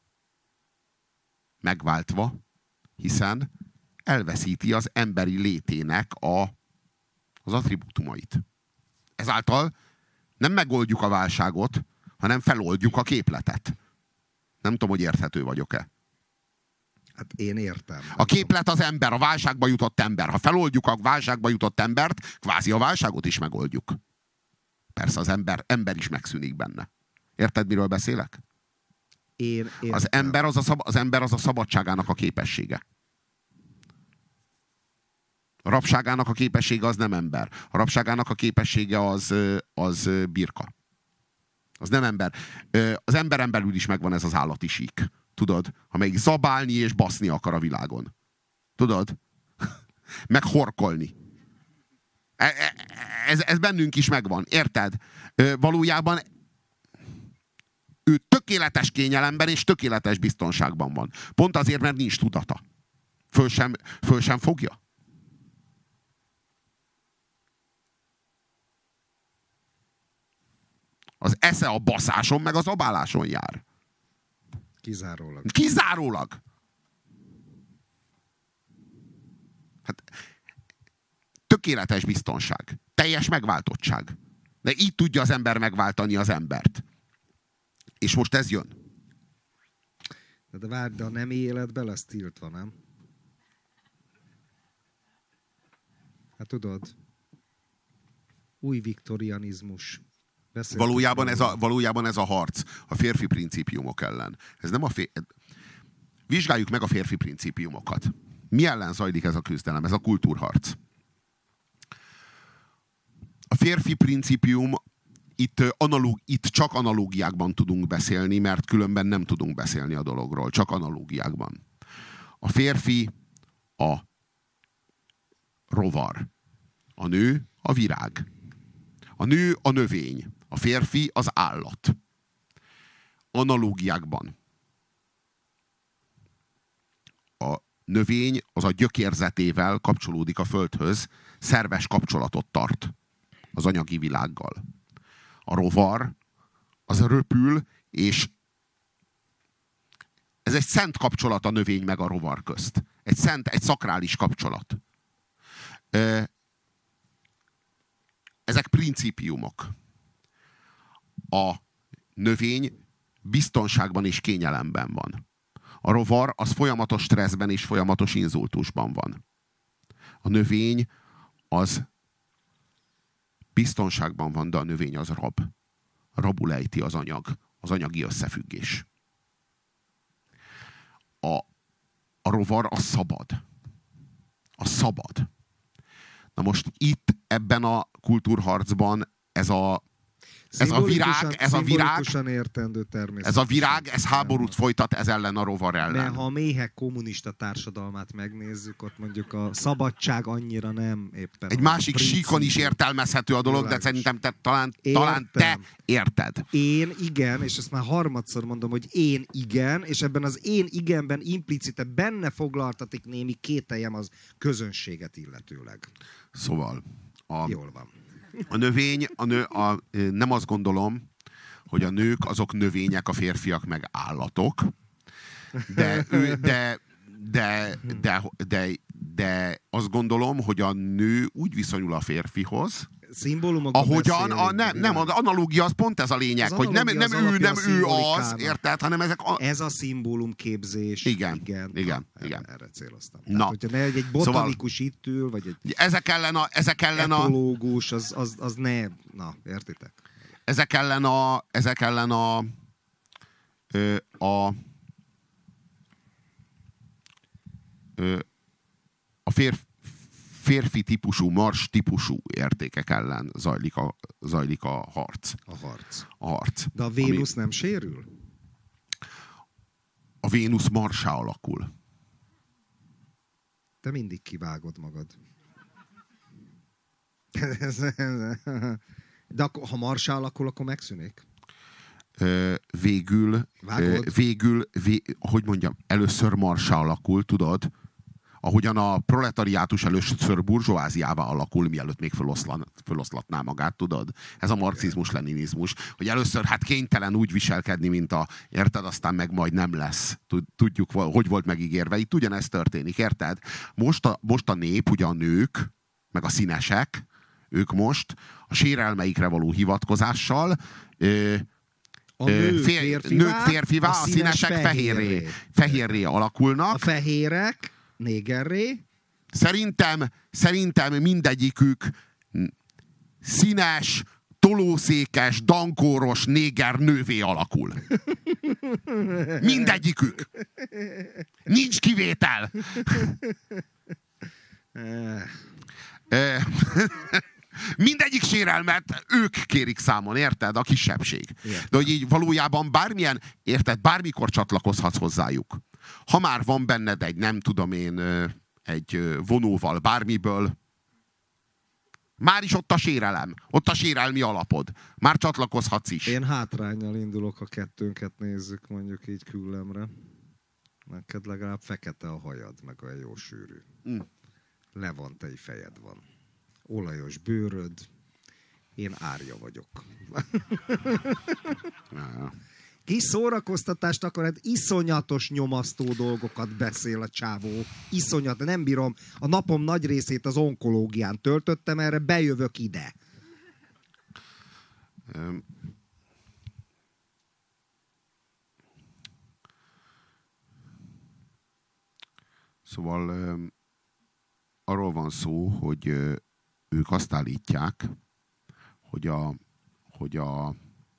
A: megváltva, hiszen elveszíti az emberi létének az attribútumait. Ezáltal nem megoldjuk a válságot, hanem feloldjuk a képletet. Nem tudom, hogy érthető vagyok-e.
B: Hát én értem.
A: A képlet az ember, a válságba jutott ember. Ha feloldjuk a válságba jutott embert, kvázi a válságot is megoldjuk. Persze az ember is megszűnik benne. Érted, miről beszélek?
B: Én értem.
A: Az ember az a szabadságának a képessége. A rabságának a képessége az nem ember. A rabságának a képessége az birka. Az nem ember. Az emberen belül is megvan ez az állati sík. Tudod? Amelyik zabálni és baszni akar a világon. Tudod? Meg horkolni. Ez bennünk is megvan. Érted? Valójában ő tökéletes kényelemben és tökéletes biztonságban van. Pont azért, mert nincs tudata. Föl sem fogja. Az esze a baszáson meg az abáláson jár.
B: Kizárólag.
A: Kizárólag. Hát, tökéletes biztonság. Teljes megváltottság. De így tudja az ember megváltani az embert. És most ez jön.
B: De várj, de a nemi életben lesz tiltva, nem? Hát tudod, új viktorianizmus.
A: Valójában ez a harc a férfi principiumok ellen. Ez nem Vizsgáljuk meg a férfi principiumokat. Mi ellen zajlik ez a küzdelem? Ez a kultúrharc. A férfi principium itt csak analógiákban tudunk beszélni, mert különben nem tudunk beszélni a dologról. Csak analógiákban. A férfi a rovar. A nő a virág. A nő a növény. A férfi az állat. Analógiákban. A növény az a gyökérzetével kapcsolódik a földhöz, szerves kapcsolatot tart az anyagi világgal. A rovar az röpül, és ez egy szent kapcsolat a növény meg a rovar közt. Egy szakrális kapcsolat. Ezek principiumok. A növény biztonságban és kényelemben van. A rovar az folyamatos stresszben és folyamatos inzultusban van. A növény az biztonságban van, de a növény az rab. Rabul ejti az anyagi összefüggés. A rovar az szabad. A szabad. Na most itt ebben a kultúrharcban ez a virág, ez háborút folytat ez ellen a rovar ellen.
B: Mert ha a méhek kommunista társadalmát megnézzük, ott mondjuk a szabadság annyira nem éppen.
A: Egy másik síkon is értelmezhető a dolog, de szerintem talán te érted.
B: Én igen, és ezt már harmadszor mondom, hogy én igen, és ebben az én igenben implicite benne foglaltatik némi kételjem az közönséget illetőleg.
A: Szóval
B: jól van.
A: A növény, nem azt gondolom, hogy a nők azok növények, a férfiak meg állatok, de azt gondolom, hogy a nő úgy viszonyul a férfihoz, ahogyan, az analógia az pont ez a lényeg, hogy nem ő az, érted, hanem
B: ez a szimbólumképzés.
A: Igen.
B: Erre céloztam. Tehát, hogyha egy botanikus itt ül, vagy egy
A: ezek ellen
B: etológus, az ne... Na, értitek?
A: Ezek ellen a férfi típusú, mars típusú értékek ellen zajlik a harc.
B: A harc. De a
A: Vénusz
B: Vénusz nem sérül?
A: A Vénusz marsá alakul.
B: Te mindig kivágod magad. De akkor, ha marsá alakul, akkor megszűnik?
A: Végül, hogy mondjam, először marsá alakul, tudod? Ahogyan a proletariátus először burzsóáziává alakul, mielőtt még föloszlatná magát, tudod? Ez a marxizmus-leninizmus, hogy először hát kénytelen úgy viselkedni, mint érted, aztán meg majd nem lesz. Tudjuk, hogy volt megígérve. Itt ugyanezt történik, érted? Most a nép, ugye a nők, meg a színesek, ők most a sérelmeikre való hivatkozással
B: a nők
A: férfivá, a színesek fehérré alakulnak.
B: A fehérek négerré.
A: Szerintem mindegyikük színes, tolószékes, dankóros néger nővé alakul. Mindegyikük. Nincs kivétel. Mindegyik sérelmet ők kérik számon, érted? A kisebbség. De hogy így valójában bármilyen, érted, bármikor csatlakozhatsz hozzájuk. Ha már van benned egy, nem tudom én, egy vonóval bármiből, már is ott a sérelem, ott a sérelmi alapod. Már csatlakozhatsz is.
B: Én hátránnyal indulok, ha kettőnket nézzük mondjuk így küllemre. Neked legalább fekete a hajad, meg olyan jó sűrű. Levantei fejed van. Olajos bőröd. Én árja vagyok. Kis szórakoztatást akar, hát iszonyatos nyomasztó dolgokat beszél a csávó. Iszonyat, nem bírom. A napom nagy részét az onkológián töltöttem, erre bejövök ide.
A: Szóval arról van szó, hogy ők azt állítják, hogy a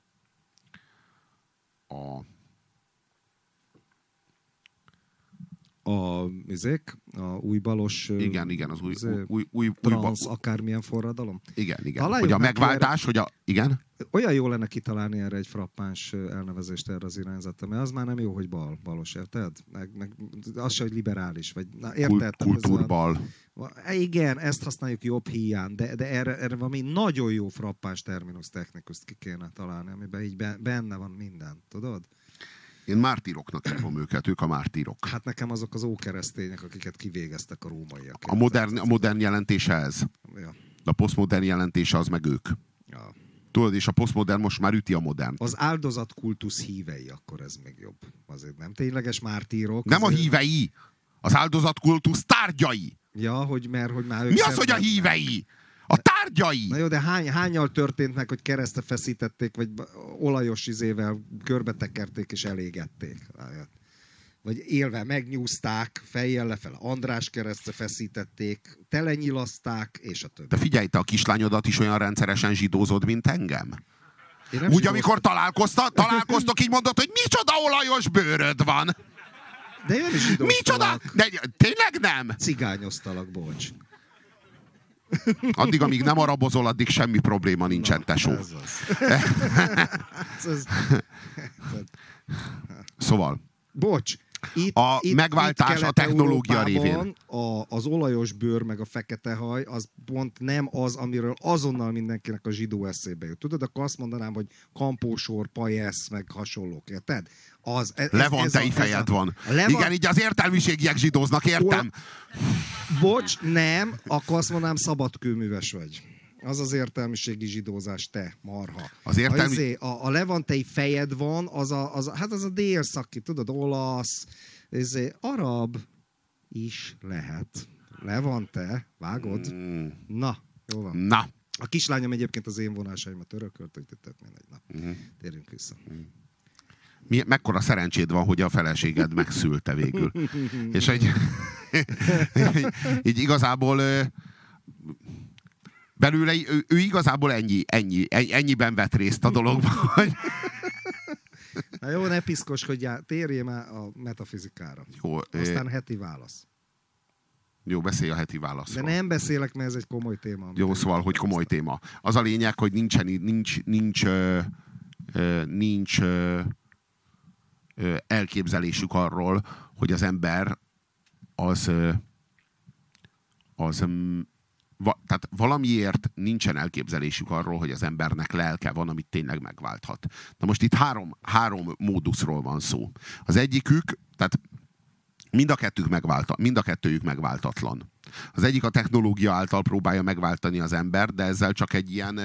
A: új balos...
B: Igen,
A: az új
B: transz, akármilyen forradalom.
A: Igen. Hogy a megváltás, hogy igen?
B: Olyan jó lenne kitalálni erre egy frappáns elnevezést erre az irányzatra, mert az már nem jó, hogy balos, érted? Meg az se, hogy liberális, vagy... Na, érted?
A: Kultúrbal.
B: Igen, ezt használjuk jobb híján, de erre valami nagyon jó frappáns terminus technikuszt ki kéne találni, amiben így benne van minden, tudod?
A: Én mártíroknak hívom őket, ők a mártírok.
B: Hát nekem azok az ókeresztények, akiket kivégeztek a rómaiak.
A: A modern jelentése ez.
B: Ja.
A: De a posztmodern jelentése az meg ők.
B: Ja.
A: Tudod, és a posztmodern most már üti a modern.
B: Az áldozatkultusz hívei, akkor ez még jobb. Azért nem tényleges mártírok.
A: Nem azért... a hívei! Az áldozatkultusz tárgyai!
B: Ja, hogy már ők...
A: Mi az, hogy a hívei? A tárgyai!
B: Na jó, de hányal történt meg, hogy keresztre feszítették, vagy olajos izével körbetekerték és elégették? Vagy élve megnyúzták, fejjel lefele András keresztre feszítették, telenyilaszták, és a többi.
A: De figyelj, te a kislányodat is olyan rendszeresen zsidózod, mint engem? Úgy, amikor találkoztok, így mondod, hogy micsoda olajos bőröd van!
B: De én is zsidóztalak.
A: Micsoda? De tényleg nem?
B: Cigányoztalak, bocs.
A: Addig, amíg nem arabozol, addig semmi probléma nincsen, tesó.
B: Ez az.
A: Szóval.
B: Bocs.
A: Itt megváltás a technológia révén.
B: Az olajos bőr meg a fekete haj, az pont nem az, amiről azonnal mindenkinek a zsidó eszébe jut. Tudod, akkor azt mondanám, hogy kampósor, pajesz, meg hasonlók, érted?
A: Levantei fejed van. Igen, így az értelmiségiek zsidóznak, értem.
B: Bocs, nem, akkor azt mondanám, szabadkőműves vagy. Az értelmiségi zsidózás, te, marha. A levantei fejed van, hát az a délszaki, tudod, olasz, arab is lehet. Levante, vágod? Na, jó van.
A: Na.
B: A kislányom egyébként az én vonásaimat örökölt, hogy mindegy. Na, térjünk vissza.
A: Mekkora szerencséd van, hogy a feleséged megszülte végül. És így igazából belőle ő igazából ennyiben vett részt a dologban.
B: Na jó, ne piszkoskodjál, térjél már a metafizikára.
A: Jó,
B: aztán heti válasz.
A: Jó, beszélj a heti válaszról.
B: De nem beszélek, mert ez egy komoly téma.
A: Jó, szóval, hogy komoly téma. Az a lényeg, hogy nincs elképzelésük arról, hogy az ember tehát valamiért nincsen elképzelésük arról, hogy az embernek lelke van, amit tényleg megválthat. Na most itt három móduszról van szó. Az egyikük, tehát mind a kettőjük megváltatlan. Az egyik a technológia által próbálja megváltani az ember, de ezzel csak egy ilyen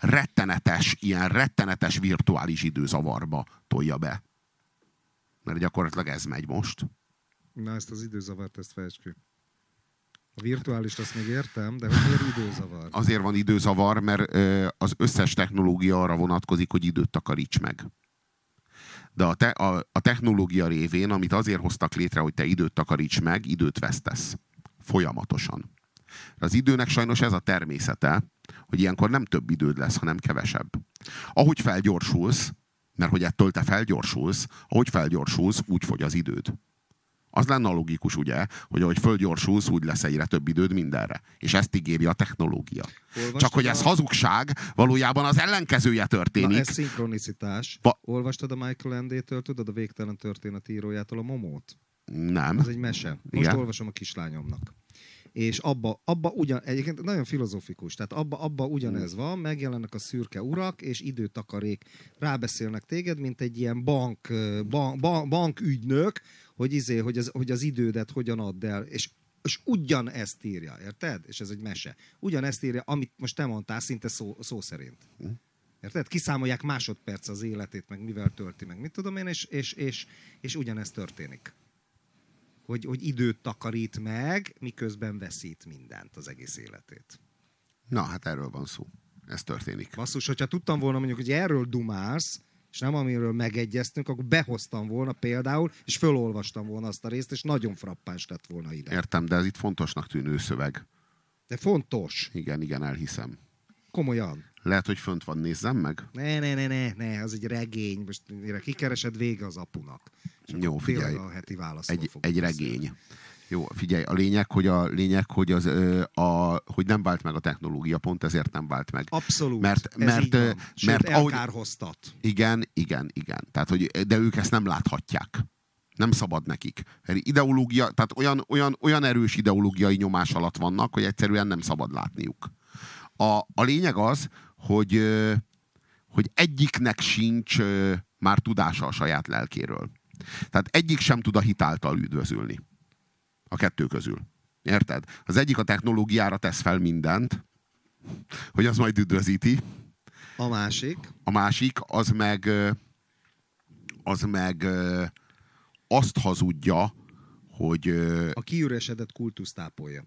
A: rettenetes virtuális időzavarba tolja be. Mert gyakorlatilag ez megy most.
B: Na, ezt az időzavart, ezt fejtsd ki. A virtuális, azt még értem, de hogy miért időzavar?
A: Azért van időzavar, mert az összes technológia arra vonatkozik, hogy időt takaríts meg. De a technológia révén, amit azért hoztak létre, hogy te időt takaríts meg, időt vesztesz. Folyamatosan. Az időnek sajnos ez a természete, hogy ilyenkor nem több időd lesz, hanem kevesebb. Ahogy felgyorsulsz, mert hogy ettől te felgyorsulsz, ahogy felgyorsulsz, úgy fogy az időd. Az lenne a logikus, ugye, hogy ahogy fölgyorsulsz, úgy lesz egyre több időd mindenre. És ezt ígéri a technológia. Csak hogy ez hazugság, valójában az ellenkezője történik.
B: Na, ez szinkronicitás. Olvastad a Michael Ende-től, tudod, a Végtelen történet írójától a Momót?
A: Nem.
B: Ez egy mese. Most
A: igen.
B: Olvasom a kislányomnak. És abba egyébként nagyon filozofikus, tehát abba ugyanez van, megjelennek a szürke urak, és időtakarék rábeszélnek téged, mint egy ilyen bankügynök, hogy az idődet hogyan add el, és ugyanezt írja, érted? És ez egy mese. Ugyanezt írja, amit most te mondtál, szinte szó szerint. Érted? Kiszámolják másodperc az életét, meg mivel tölti, meg mit tudom én, és ugyanezt történik. Hogy időt takarít meg, miközben veszít mindent, az egész életét.
A: Na, hát erről van szó. Ez történik.
B: Basszus, hogyha tudtam volna mondjuk, hogy erről dumálsz, és nem amiről megegyeztünk, akkor behoztam volna például, és fölolvastam volna azt a részt, és nagyon frappáns lett volna ide.
A: Értem, de ez itt fontosnak tűnő szöveg.
B: De fontos.
A: Igen, elhiszem.
B: Komolyan.
A: Lehet, hogy fönt van, nézzem meg?
B: Ne, az egy regény. Most kikeresed, vége az apunak. Csak
A: jó, figyelj.
B: A heti válaszról
A: egy regény. Jó, figyelj, a lényeg, hogy hogy nem vált meg a technológia, pont ezért nem vált meg.
B: Abszolút,
A: mert
B: elkárhoztat.
A: Igen. Tehát, de ők ezt nem láthatják. Nem szabad nekik. Ideológia, tehát olyan erős ideológiai nyomás alatt vannak, hogy egyszerűen nem szabad látniuk. A lényeg az, hogy egyiknek sincs már tudása a saját lelkéről. Tehát egyik sem tud a hit által üdvözülni. A kettő közül. Érted? Az egyik a technológiára tesz fel mindent, hogy az majd üdvözíti.
B: A másik, az meg azt hazudja, hogy... A kiüresedett kultuszt tápolja.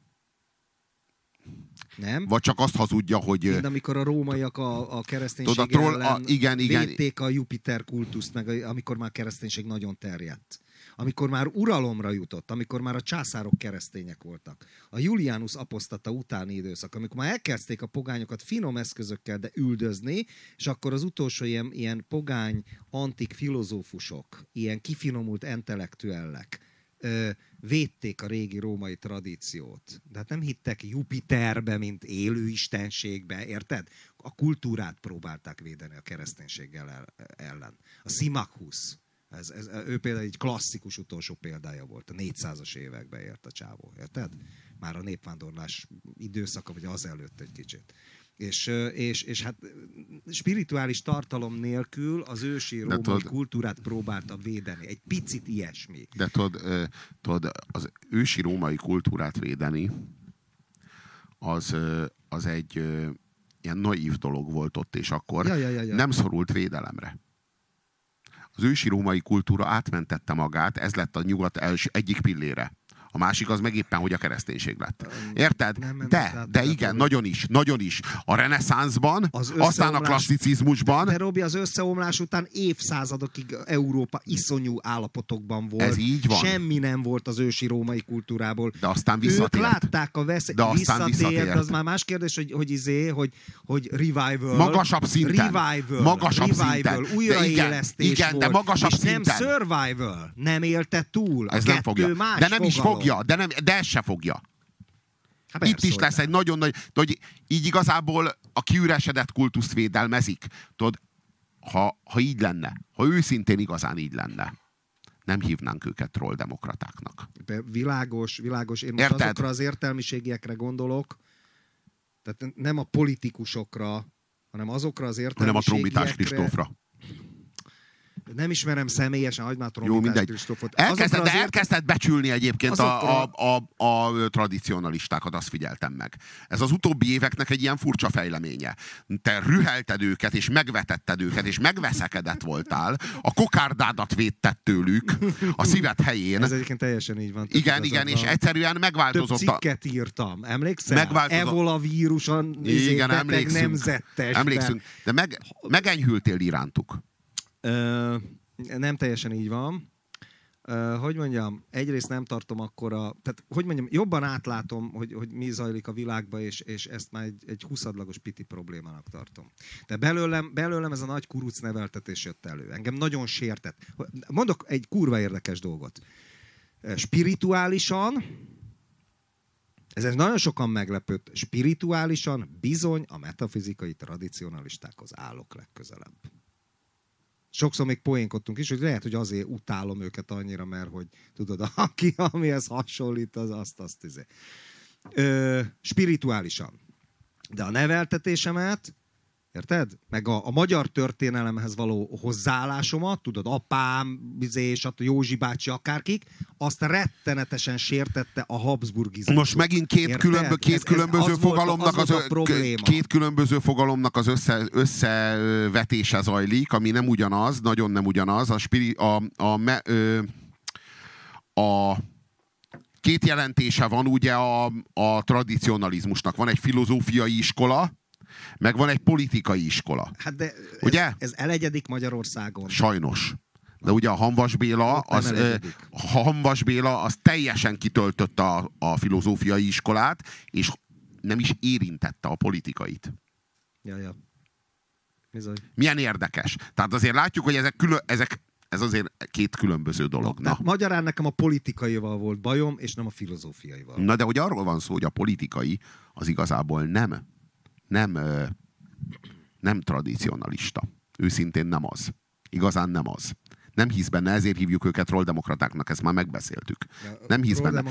B: Nem?
A: Vagy csak azt hazudja, hogy...
B: Mind amikor a rómaiak a kereszténység ellen védték a Jupiter kultuszt, meg amikor már a kereszténység nagyon terjedt. Amikor már uralomra jutott, amikor már a császárok keresztények voltak. A Julianus apostata utáni időszak, amikor már elkezdték a pogányokat finom eszközökkel, de üldözni, és akkor az utolsó ilyen pogány antik filozófusok, ilyen kifinomult intellektuellek védték a régi római tradíciót. De hát nem hittek Jupiterbe, mint élő istenségbe, érted? A kultúrát próbálták védeni a kereszténységgel ellen. A Symmachus, ő például egy klasszikus utolsó példája volt. A 400-as években ért a csávó, érted? Már a népvándorlás időszaka, vagy azelőtt egy kicsit. És hát spirituális tartalom nélkül az ősi római kultúrát próbálta védeni. Egy picit ilyesmi.
A: De tudod, az ősi római kultúrát védeni az egy ilyen naív dolog volt ott, és akkor nem szorult védelemre. Az ősi római kultúra átmentette magát, ez lett a nyugat egyik pillére. A másik az meg éppen, hogy a kereszténység lett. Érted? De igen, nagyon is. A reneszánszban, aztán a klasszicizmusban.
B: De Robi, az összeomlás után évszázadokig Európa iszonyú állapotokban volt.
A: Ez így van.
B: Semmi nem volt az ősi római kultúrából.
A: De aztán visszatért.
B: Ők látták a visszatért. Az már más kérdés, hogy revival.
A: Magasabb szinten.
B: Revival. Újraélesztés
A: igen,
B: volt.
A: de magasabb szinten.
B: Nem survival. Nem élte túl.
A: Ez nem fogja. De nem is fogja. De ez se fogja.
B: Hát
A: Itt is lesz egy nagyon nagy... Tudod, így igazából a kiüresedett kultuszt védelmezik. Tudod, ha így lenne, ha őszintén igazán így lenne, nem hívnánk őket trolldemokratáknak.
B: Világos. Én most azokra az értelmiségiekre gondolok, tehát nem a politikusokra, hanem azokra az értelmiségiekre...
A: Nem a Trombitás Kristófra.
B: Nem ismerem személyesen, hagyd már Trombitás Kristófot.
A: Elkezdett becsülni egyébként a tradicionalistákat, azt figyeltem meg. Ez az utóbbi éveknek egy ilyen furcsa fejleménye. Te rühelted őket, és megvetetted őket, és megveszekedett voltál, a kokárdádat védted tőlük, a szíved helyén.
B: Ez egyébként teljesen így van.
A: Igen, és egyszerűen megváltozott.
B: Több cikket írtam, emlékszel? Ebola víruson beteg nemzettesben.
A: Emlékszünk, de megenyhültél irántuk.
B: Nem teljesen így van. Hogy mondjam, egyrészt nem tartom akkora, tehát hogy mondjam, jobban átlátom, hogy mi zajlik a világban, és ezt már egy 20-adlagos piti problémának tartom. De belőlem ez a nagy kuruc neveltetés jött elő. Engem nagyon sértett. Mondok egy kurva érdekes dolgot. Spirituálisan, ez nagyon sokan meglepőtt, spirituálisan bizony a metafizikai tradicionalistákhoz állok legközelebb. Sokszor még poénkodtunk is, hogy lehet, hogy azért utálom őket annyira, mert hogy tudod, aki amihez hasonlít, azt izé. Spirituálisan. De a neveltetésemet, érted? Meg a magyar történelemhez való hozzáállásomat, tudod, apám, és a Józsi bácsi, akárkik, azt rettenetesen sértette a habsburgizmus.
A: Most megint két különböző fogalomnak az összevetése zajlik, ami nem ugyanaz, nagyon nem ugyanaz. A két jelentése van ugye a tradicionalizmusnak. Van egy filozófiai iskola, meg van egy politikai iskola.
B: Hát de
A: ugye?
B: Ez elegyedik Magyarországon.
A: Sajnos. De ugye a Hamvas Béla az teljesen kitöltötte a filozófiai iskolát, és nem is érintette a politikait.
B: Ja. Bizony.
A: Milyen érdekes. Tehát azért látjuk, hogy ez azért két különböző dolog.
B: Magyarán nekem a politikaival volt bajom, és nem a filozófiaival.
A: Na de ugye arról van szó, hogy a politikai az igazából nem tradicionalista. Őszintén nem az. Igazán nem az. Nem hisz benne, ezért hívjuk őket trolldemokratáknak, ezt már megbeszéltük. Nem hisz benne.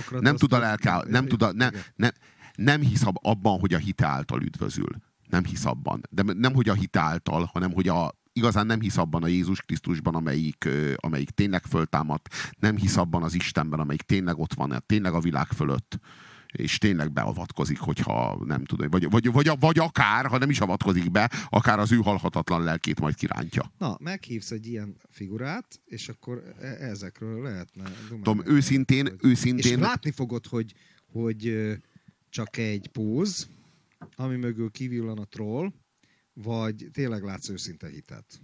A: Nem hisz abban, hogy a hite által üdvözül. Nem hisz abban. De nem, hogy a hite által, hanem hogy igazán nem hisz abban a Jézus Krisztusban, amelyik tényleg föltámadt. Nem hisz abban az Istenben, amelyik tényleg ott van, tényleg a világ fölött. És tényleg beavatkozik, hogyha nem tudom, vagy akár, ha nem is avatkozik be, akár az ő halhatatlan lelkét majd kirántja.
B: Na, meghívsz egy ilyen figurát, és akkor ezekről lehetne...
A: Tudom, őszintén...
B: És látni fogod, hogy csak egy póz, ami mögül kivillan a troll, vagy tényleg látsz őszinte hitet.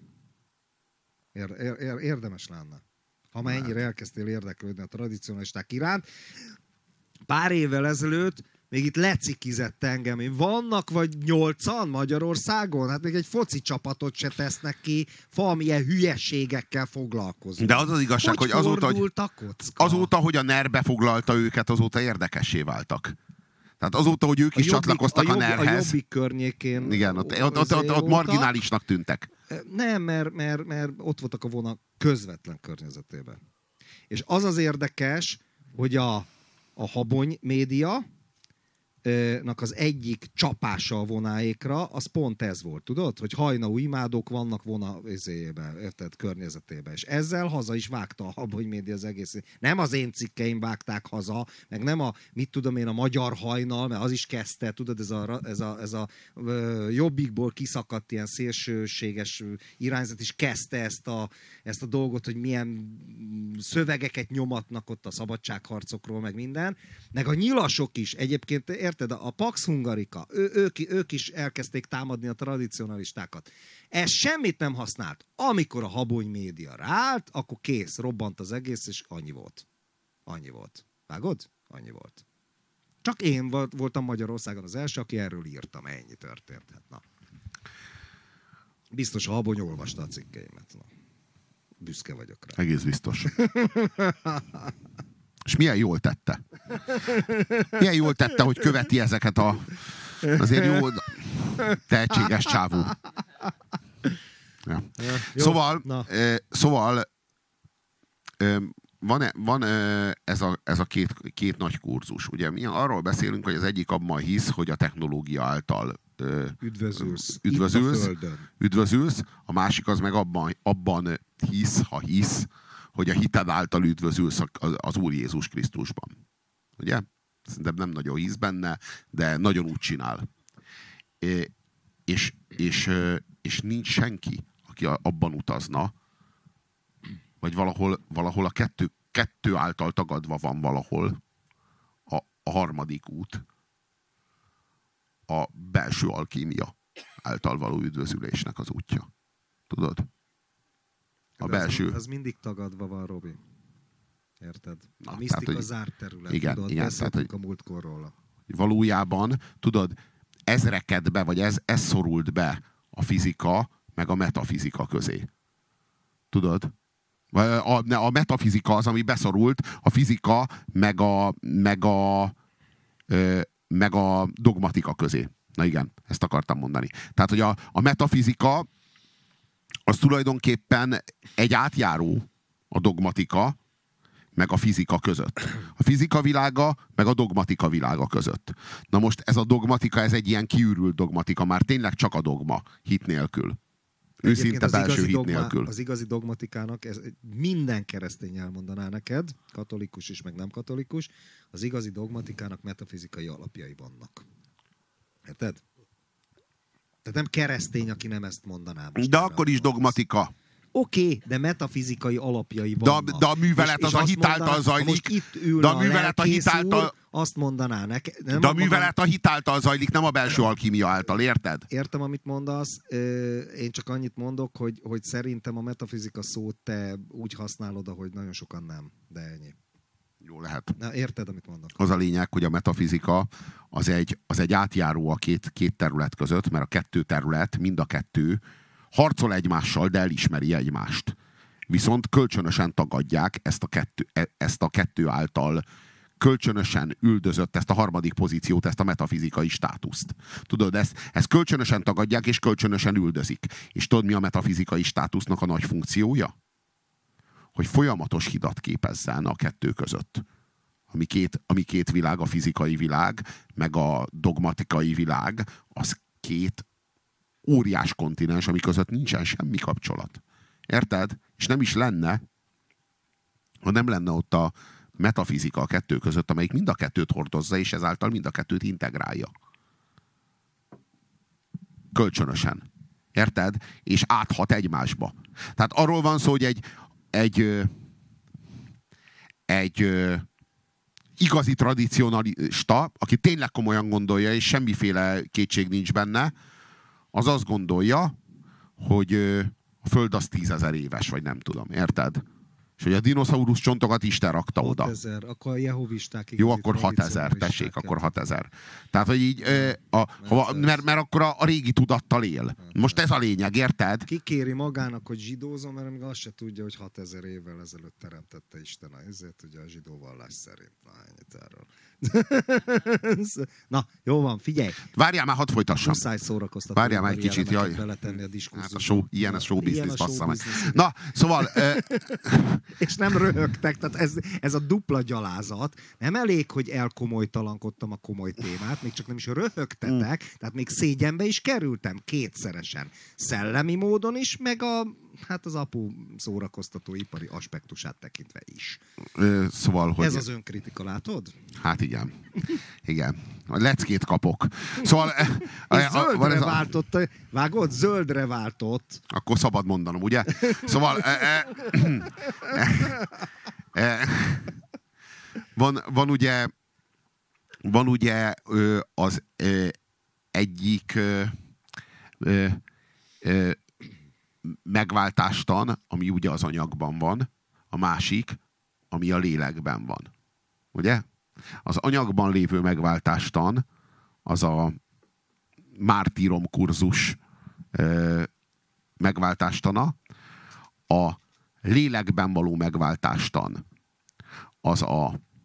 B: Érdemes lenne. Ha már ennyire elkezdtél érdeklődni a tradicionalisták iránt, pár évvel ezelőtt még itt lecikizett engem. Vannak vagy 8-an Magyarországon? Hát még egy foci csapatot se tesznek ki, valamilyen hülyeségekkel foglalkozunk.
A: De az az igazság, hogy azóta, hogy a NER befoglalta őket, azóta érdekessé váltak. Tehát azóta, hogy ők is csatlakoztak a NER-hez.
B: A Jobbik környékén.
A: Igen, ott marginálisnak tűntek.
B: Nem, mert ott voltak a vonal közvetlen környezetében. És az érdekes, hogy a Habony média az egyik csapása a vonáékra, az pont ez volt, tudod? Hogy hajnau imádók vannak érted, környezetében. És ezzel haza is vágta a Habony média az egész. Nem az én cikkeim vágták haza, meg nem a Magyar Hajnal, mert az is kezdte, tudod, ez a Jobbikból kiszakadt ilyen szélsőséges irányzat is kezdte ezt a dolgot, hogy milyen szövegeket nyomatnak ott a szabadságharcokról, meg minden. Meg a nyilasok is egyébként, érted, a Pax Hungarica, ők is elkezdték támadni a tradicionalistákat. Ez semmit nem használt. Amikor a Habony média ráállt, akkor kész, robbant az egész, és annyi volt. Annyi volt. Vágod? Annyi volt. Csak én voltam Magyarországon az első, aki erről írtam. Ennyi történt. Hát, na. Biztos a Habony olvasta a cikkeimet. Na. Büszke vagyok rá.
A: Egész biztos. És milyen jól tette. Milyen jól tette, hogy követi ezeket azért jó tehetséges csávó. Ja. Szóval van ez a két nagy kurzus. Ugye mi arról beszélünk, hogy az egyik abban hisz, hogy a technológia által üdvözülsz, a másik az meg abban hisz, hogy a hited által üdvözülsz az Úr Jézus Krisztusban. Ugye? Szerintem nem nagyon hisz benne, de nagyon úgy csinál. És nincs senki, aki abban utazna, vagy valahol a kettő által tagadva van valahol a harmadik út, a belső alkímia által való üdvözülésnek az útja. Tudod? A belső...
B: Az mindig tagadva van, Robi. Érted? A
A: misztika
B: tehát, zárt terület.
A: Igen,
B: tudod?
A: igen,
B: beszéltünk a múltkor róla.
A: Valójában, tudod, ez reked be, vagy ez szorult be a fizika, meg a metafizika közé. Tudod? A metafizika az, ami beszorult, a fizika, meg a dogmatika közé. Na igen, ezt akartam mondani. Tehát, hogy a metafizika az tulajdonképpen egy átjáró a dogmatika, meg a fizika között. A fizika világa, meg a dogmatika világa között. Na most ez a dogmatika, ez egy ilyen kiürült dogmatika, már tényleg csak a dogma, hit nélkül. Őszinte belső hit nélkül.
B: Az igazi dogmatikának, ez minden keresztény elmondaná neked, katolikus is, meg nem katolikus, az igazi dogmatikának metafizikai alapjai vannak. Érted? Tehát nem keresztény, aki nem ezt mondaná.
A: De akkor is dogmatika.
B: Oké, de metafizikai alapjai vannak.
A: De a művelet az a hit által zajlik.
B: De a művelet a hit által... Azt mondaná neked.
A: De a művelet a hit által zajlik, nem a belső alkímia által, érted?
B: Értem, amit mondasz. Én csak annyit mondok, hogy szerintem a metafizika szót te úgy használod, ahogy nagyon sokan nem. De ennyi.
A: Jó lehet.
B: Na, érted, amit mondok?
A: Az a lényeg, hogy a metafizika az egy átjáró a két terület között, mert a kettő terület, mind a kettő harcol egymással, de elismeri egymást. Viszont kölcsönösen tagadják ezt a kettő által kölcsönösen üldözött, ezt a harmadik pozíciót, ezt a metafizikai státuszt. Tudod, ezt kölcsönösen tagadják, és kölcsönösen üldözik. És tudod, mi a metafizikai státusznak a nagy funkciója? Hogy folyamatos hidat képezzen a kettő között. Ami két világ, a fizikai világ, meg a dogmatikai világ, az két óriás kontinens, ami között nincsen semmi kapcsolat. Érted? És nem is lenne, ha nem lenne ott a metafizika a kettő között, amelyik mind a kettőt hordozza, és ezáltal mind a kettőt integrálja. Kölcsönösen. Érted? És áthat egymásba. Tehát arról van szó, hogy egy igazi tradicionalista, aki tényleg komolyan gondolja, és semmiféle kétség nincs benne, az azt gondolja, hogy a Föld az 10 000 éves, vagy nem tudom. Érted? És hogy a dinoszaurusz csontokat Isten rakta
B: 6
A: oda.
B: 6000, akkor a jehovisták.
A: Jó, akkor 6000, tessék, akkor 6000. Tehát, hogy így, mert akkor a régi tudattal él. Most ez a lényeg, érted?
B: Kikéri magának, hogy zsidózom, mert még azt se tudja, hogy 6000 évvel ezelőtt teremtette Isten ezért, ugye a zsidó vallás szerint. Na, ennyit erről. Na, jó van, figyelj.
A: Várjál már, hadd folytassam.
B: Muszáj szórakoztatni.
A: Várjál már egy kicsit, jaj.
B: Beletenni a diskurzusba.
A: Hát ilyen a show business, bassza meg. Na, szóval...
B: És nem röhögtek, tehát ez a dupla gyalázat. Nem elég, hogy elkomolytalankodtam a komoly témát, még csak nem is röhögtetek, tehát még szégyenbe is kerültem kétszeresen. Szellemi módon is, meg az apu szórakoztató ipari aspektusát tekintve is.
A: Szóval, hogy...
B: Ez az önkritika, látod?
A: Hát igen. Igen. A leckét kapok. Szóval...
B: Zöldre váltott, vágod? Zöldre váltott.
A: Akkor szabad mondanom, ugye? Szóval... Van ugye az egyik megváltástan, ami ugye az anyagban van, a másik, ami a lélekben van. Ugye? Az anyagban lévő megváltástan az a mártírom kurzus megváltástana, a lélekben való megváltástan az a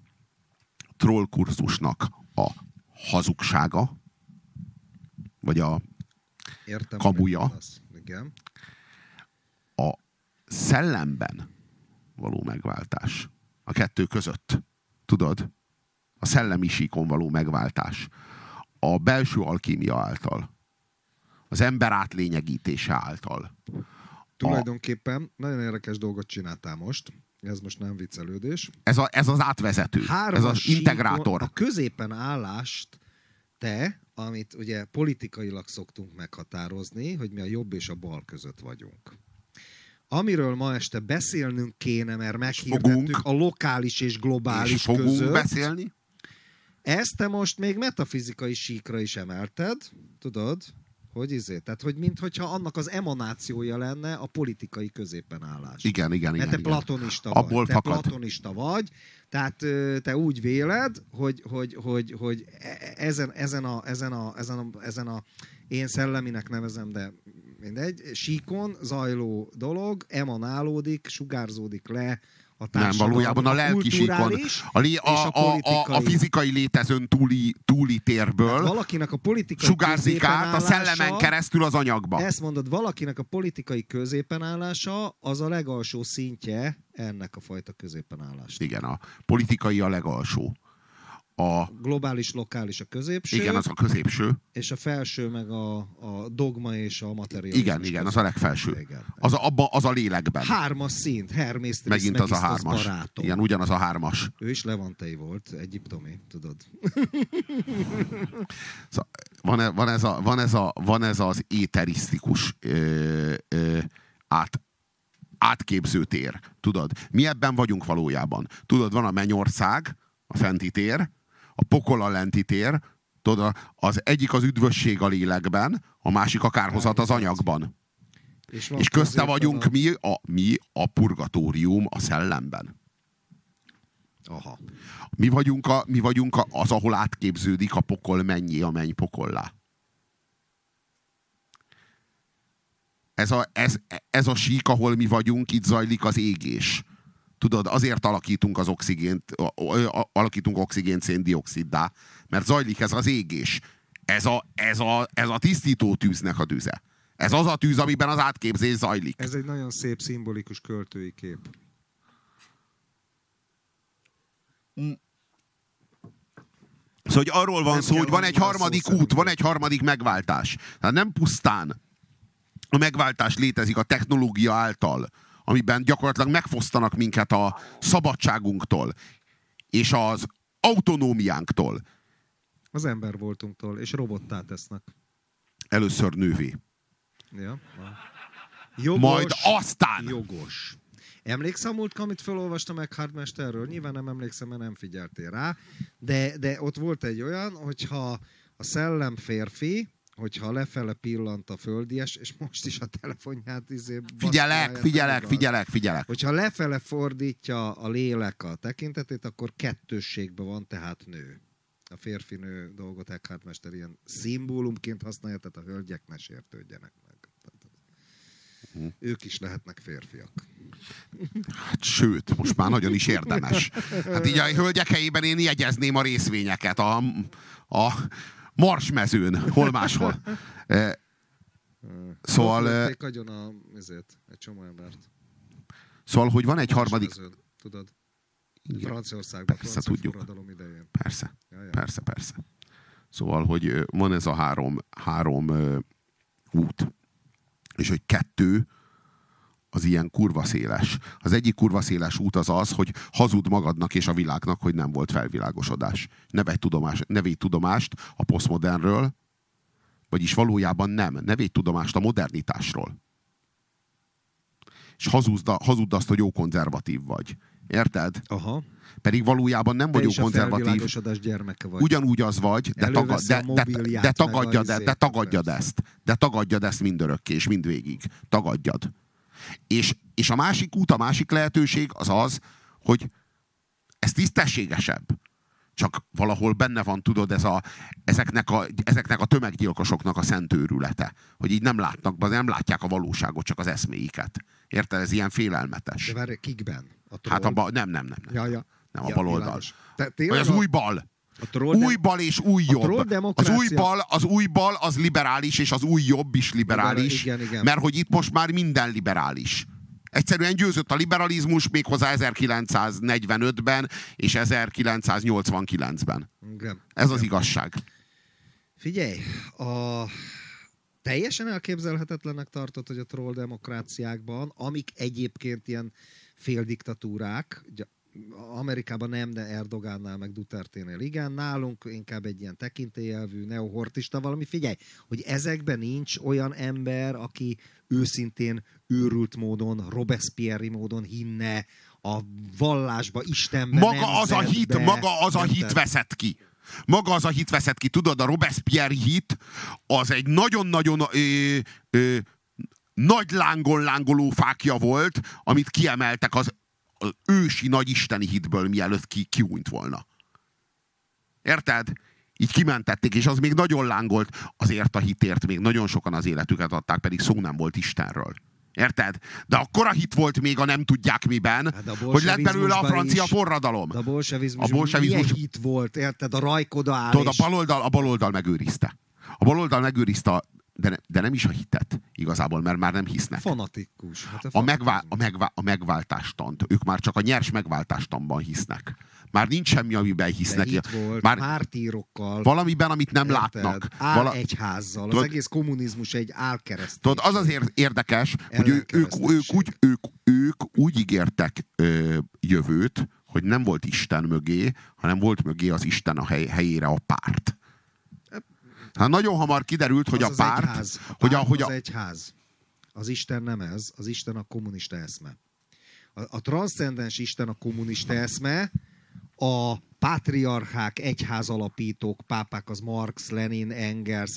A: trollkurzusnak a hazugsága, vagy a
B: Értem,
A: kamuja,
B: igen.
A: a szellemben való megváltás. A kettő között. Tudod? A szellemi síkon való megváltás. A belső alkímia által. Az ember átlényegítése által.
B: Tulajdonképpen nagyon érdekes dolgot csináltál most. Ez most nem viccelődés.
A: Ez az átvezető. Ez az integrátor.
B: A középen állást amit ugye politikailag szoktunk meghatározni, hogy mi a jobb és a bal között vagyunk. Amiről ma este beszélnünk kéne, mert meghirdettük a lokális és globális
A: fogunk
B: között.
A: Beszélni.
B: Ezt te most még metafizikai síkra is emelted, tudod? Tehát, hogy minthogyha annak az emanációja lenne a politikai középen állás.
A: Igen.
B: Mert te platonista
A: Abból
B: vagy.
A: fakad.
B: Te platonista vagy, tehát te úgy véled, hogy ezen a én szelleminek nevezem, de mindegy, síkon zajló dolog emanálódik, sugárzódik le a társadalom,
A: nem, valójában a lelki síkon, a fizikai létezőn túli térből
B: valakinek a politikai
A: sugárzik át a szellemen keresztül az anyagba.
B: Ezt mondod, valakinek a politikai középen állása az a legalsó szintje ennek a fajta középen állásnak.
A: Igen, a politikai a legalsó. A
B: globális, lokális a középső.
A: Igen, az a középső.
B: És a felső meg a dogma és a materializmus.
A: Igen, az a legfelső.
B: Igen.
A: Az a lélekben.
B: 3-as szint, Hermész
A: megint az a 3-as.
B: barátom.
A: Igen, ugyanaz a 3-as.
B: Ő is levantei volt, egyiptomi, tudod.
A: Szóval van ez az éterisztikus átképző tér. Tudod, mi ebben vagyunk valójában. Tudod, van a mennyország, a fenti tér, a pokol a lenti tér, tudod, az egyik az üdvösség a lélekben, a másik a kárhozat az anyagban. És közte vagyunk mi a purgatórium a szellemben.
B: Aha.
A: Mi vagyunk az, ahol átképződik a pokol mennyé a menny pokollá. Ez a sík, ahol mi vagyunk, itt zajlik az égés. Tudod, azért alakítunk oxigént széndioxiddá, mert zajlik ez az égés. Ez a tisztító tűznek a tüze. Ez az a tűz, amiben az átképzés zajlik.
B: Ez egy nagyon szép, szimbolikus költői kép.
A: Szóval, hogy arról van szó, hogy van egy harmadik út, van egy harmadik megváltás. Tehát nem pusztán a megváltás létezik a technológia által, amiben gyakorlatilag megfosztanak minket a szabadságunktól és az autonómiánktól.
B: Az ember voltunktól, és robottá tesznek.
A: Először nővé.
B: Ja. Jogos,
A: majd aztán.
B: Jogos. Emlékszem múltkor, amit felolvastam Eckhart mesterről? Nyilván nem emlékszem, mert nem figyeltél rá. De ott volt egy olyan, hogyha a szellem férfi, hogyha lefele pillant a földies, és most is a telefonját
A: Figyelek.
B: Hogyha lefele fordítja a lélek a tekintetét, akkor kettősségben van, tehát nő. A férfi-nő dolgot Eckhart mester ilyen szimbólumként használja, tehát a hölgyek ne sértődjenek meg. Ők is lehetnek férfiak.
A: Hát sőt, most már nagyon is érdemes. Hát így a hölgyek helyében én jegyezném a részvényeket a marsmezőn, hol máshol. Szóval...
B: egy csomó embert.
A: Szóval, hogy van egy harmadik...
B: Tudod? Franciaországban,
A: persze, tudjuk.
B: Forradalom idején.
A: Persze. Persze. Szóval, hogy van ez a három út. És hogy 2 az ilyen kurva széles. Az egyik kurva széles út az az, hogy hazud magadnak és a világnak, hogy nem volt felvilágosodás. Ne védj tudomást a posztmodernről, vagyis valójában nem. Ne védj tudomást a modernitásról. És hazudd azt, hogy jó konzervatív vagy. Érted?
B: Aha.
A: Pedig valójában nem vagy jó konzervatív.
B: Te is a felvilágosodás gyermeke vagy.
A: Ugyanúgy az vagy, de tagadjad ezt mindörökké, és mindvégig. Tagadjad. És a másik út, a másik lehetőség az az, hogy ez tisztességesebb. Csak valahol benne van, tudod, ezeknek a tömeggyilkosoknak a szent őrülete. Hogy így nem látják a valóságot, csak az eszméiket. Érted? Ez ilyen félelmetes.
B: De várj, kikben?
A: Hát nem.
B: Ja.
A: Nem, a baloldal.
B: Világos.
A: Vagy az új bal. Új bal és új jobb. Az új bal az liberális, és az új jobb is liberális.
B: Igen.
A: Mert hogy itt most már minden liberális. Egyszerűen győzött a liberalizmus méghozzá 1945-ben és 1989-ben.
B: Igen.
A: Ez az igazság.
B: Figyelj, teljesen elképzelhetetlennek tartott, hogy a troll demokráciákban, amik egyébként ilyen féldiktatúrák, Amerikában nem, de Erdogánnál meg Duterténél igen, nálunk inkább egy ilyen tekintélyelvű, neohortista valami. Figyelj, hogy ezekben nincs olyan ember, aki őszintén őrült módon, Robespierre-i módon hinne a vallásba, Istenbe,
A: maga az a hit veszett ki. Maga az a hit veszett ki. Tudod, a Robespierre hit az egy nagyon-nagyon nagy lángoló fákja volt, amit kiemeltek az ősi nagy isteni hitből, mielőtt kiújt volna. Érted? Így kimentették, és az még nagyon lángolt. Azért a hitért még nagyon sokan az életüket adták, pedig szó nem volt Istenről. Érted? De akkor a hit volt még a nem tudják miben, hogy lett belőle a francia forradalom.
B: De a bolsevizmus milyen hit volt, érted? A rajkoda
A: tudod, a baloldal megőrizte. A baloldal megőrizte, de nem is a hitet igazából, mert már nem hisznek.
B: Fanatikus.
A: A megváltástant. Ők már csak a nyers megváltástanban hisznek. Már nincs semmi, amiben hisznek.
B: De itt volt,
A: már
B: mártírokkal.
A: Valamiben, amit nem látnak.
B: Álegyházzal. Az egész kommunizmus egy álkeresztény.
A: Tudod, az azért érdekes, hogy ők úgy ígértek jövőt, hogy nem volt Isten mögé, hanem volt mögé az Isten a helyére a párt. Hát nagyon hamar kiderült, hogy
B: az
A: a párt...
B: Az egyház. Az Isten nem ez, az Isten a kommunista eszme. A transzcendens Isten a kommunista eszme, a pátriarchák, egyházalapítók, pápák, az Marx, Lenin, Engels,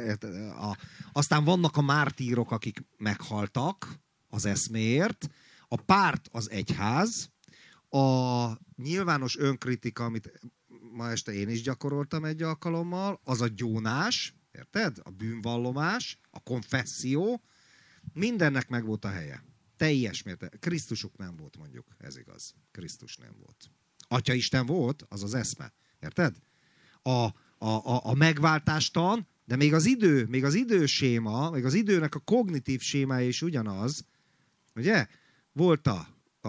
B: aztán vannak a mártírok, akik meghaltak az eszméért, a párt az egyház, a nyilvános önkritika, amit ma este én is gyakoroltam egy alkalommal, az a gyónás, érted? A bűnvallomás, a konfesszió, mindennek meg volt a helye. Teljes mértékben. Krisztusuk nem volt, mondjuk. Ez igaz. Krisztus nem volt. Atyaisten volt, az az eszme. Érted? A megváltástan, de még az időséma, még az időnek a kognitív sémája is ugyanaz. Ugye? Volt a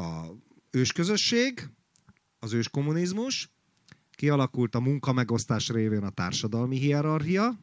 B: ősközösség, az őskommunizmus, kialakult a munkamegosztás révén a társadalmi hierarchia,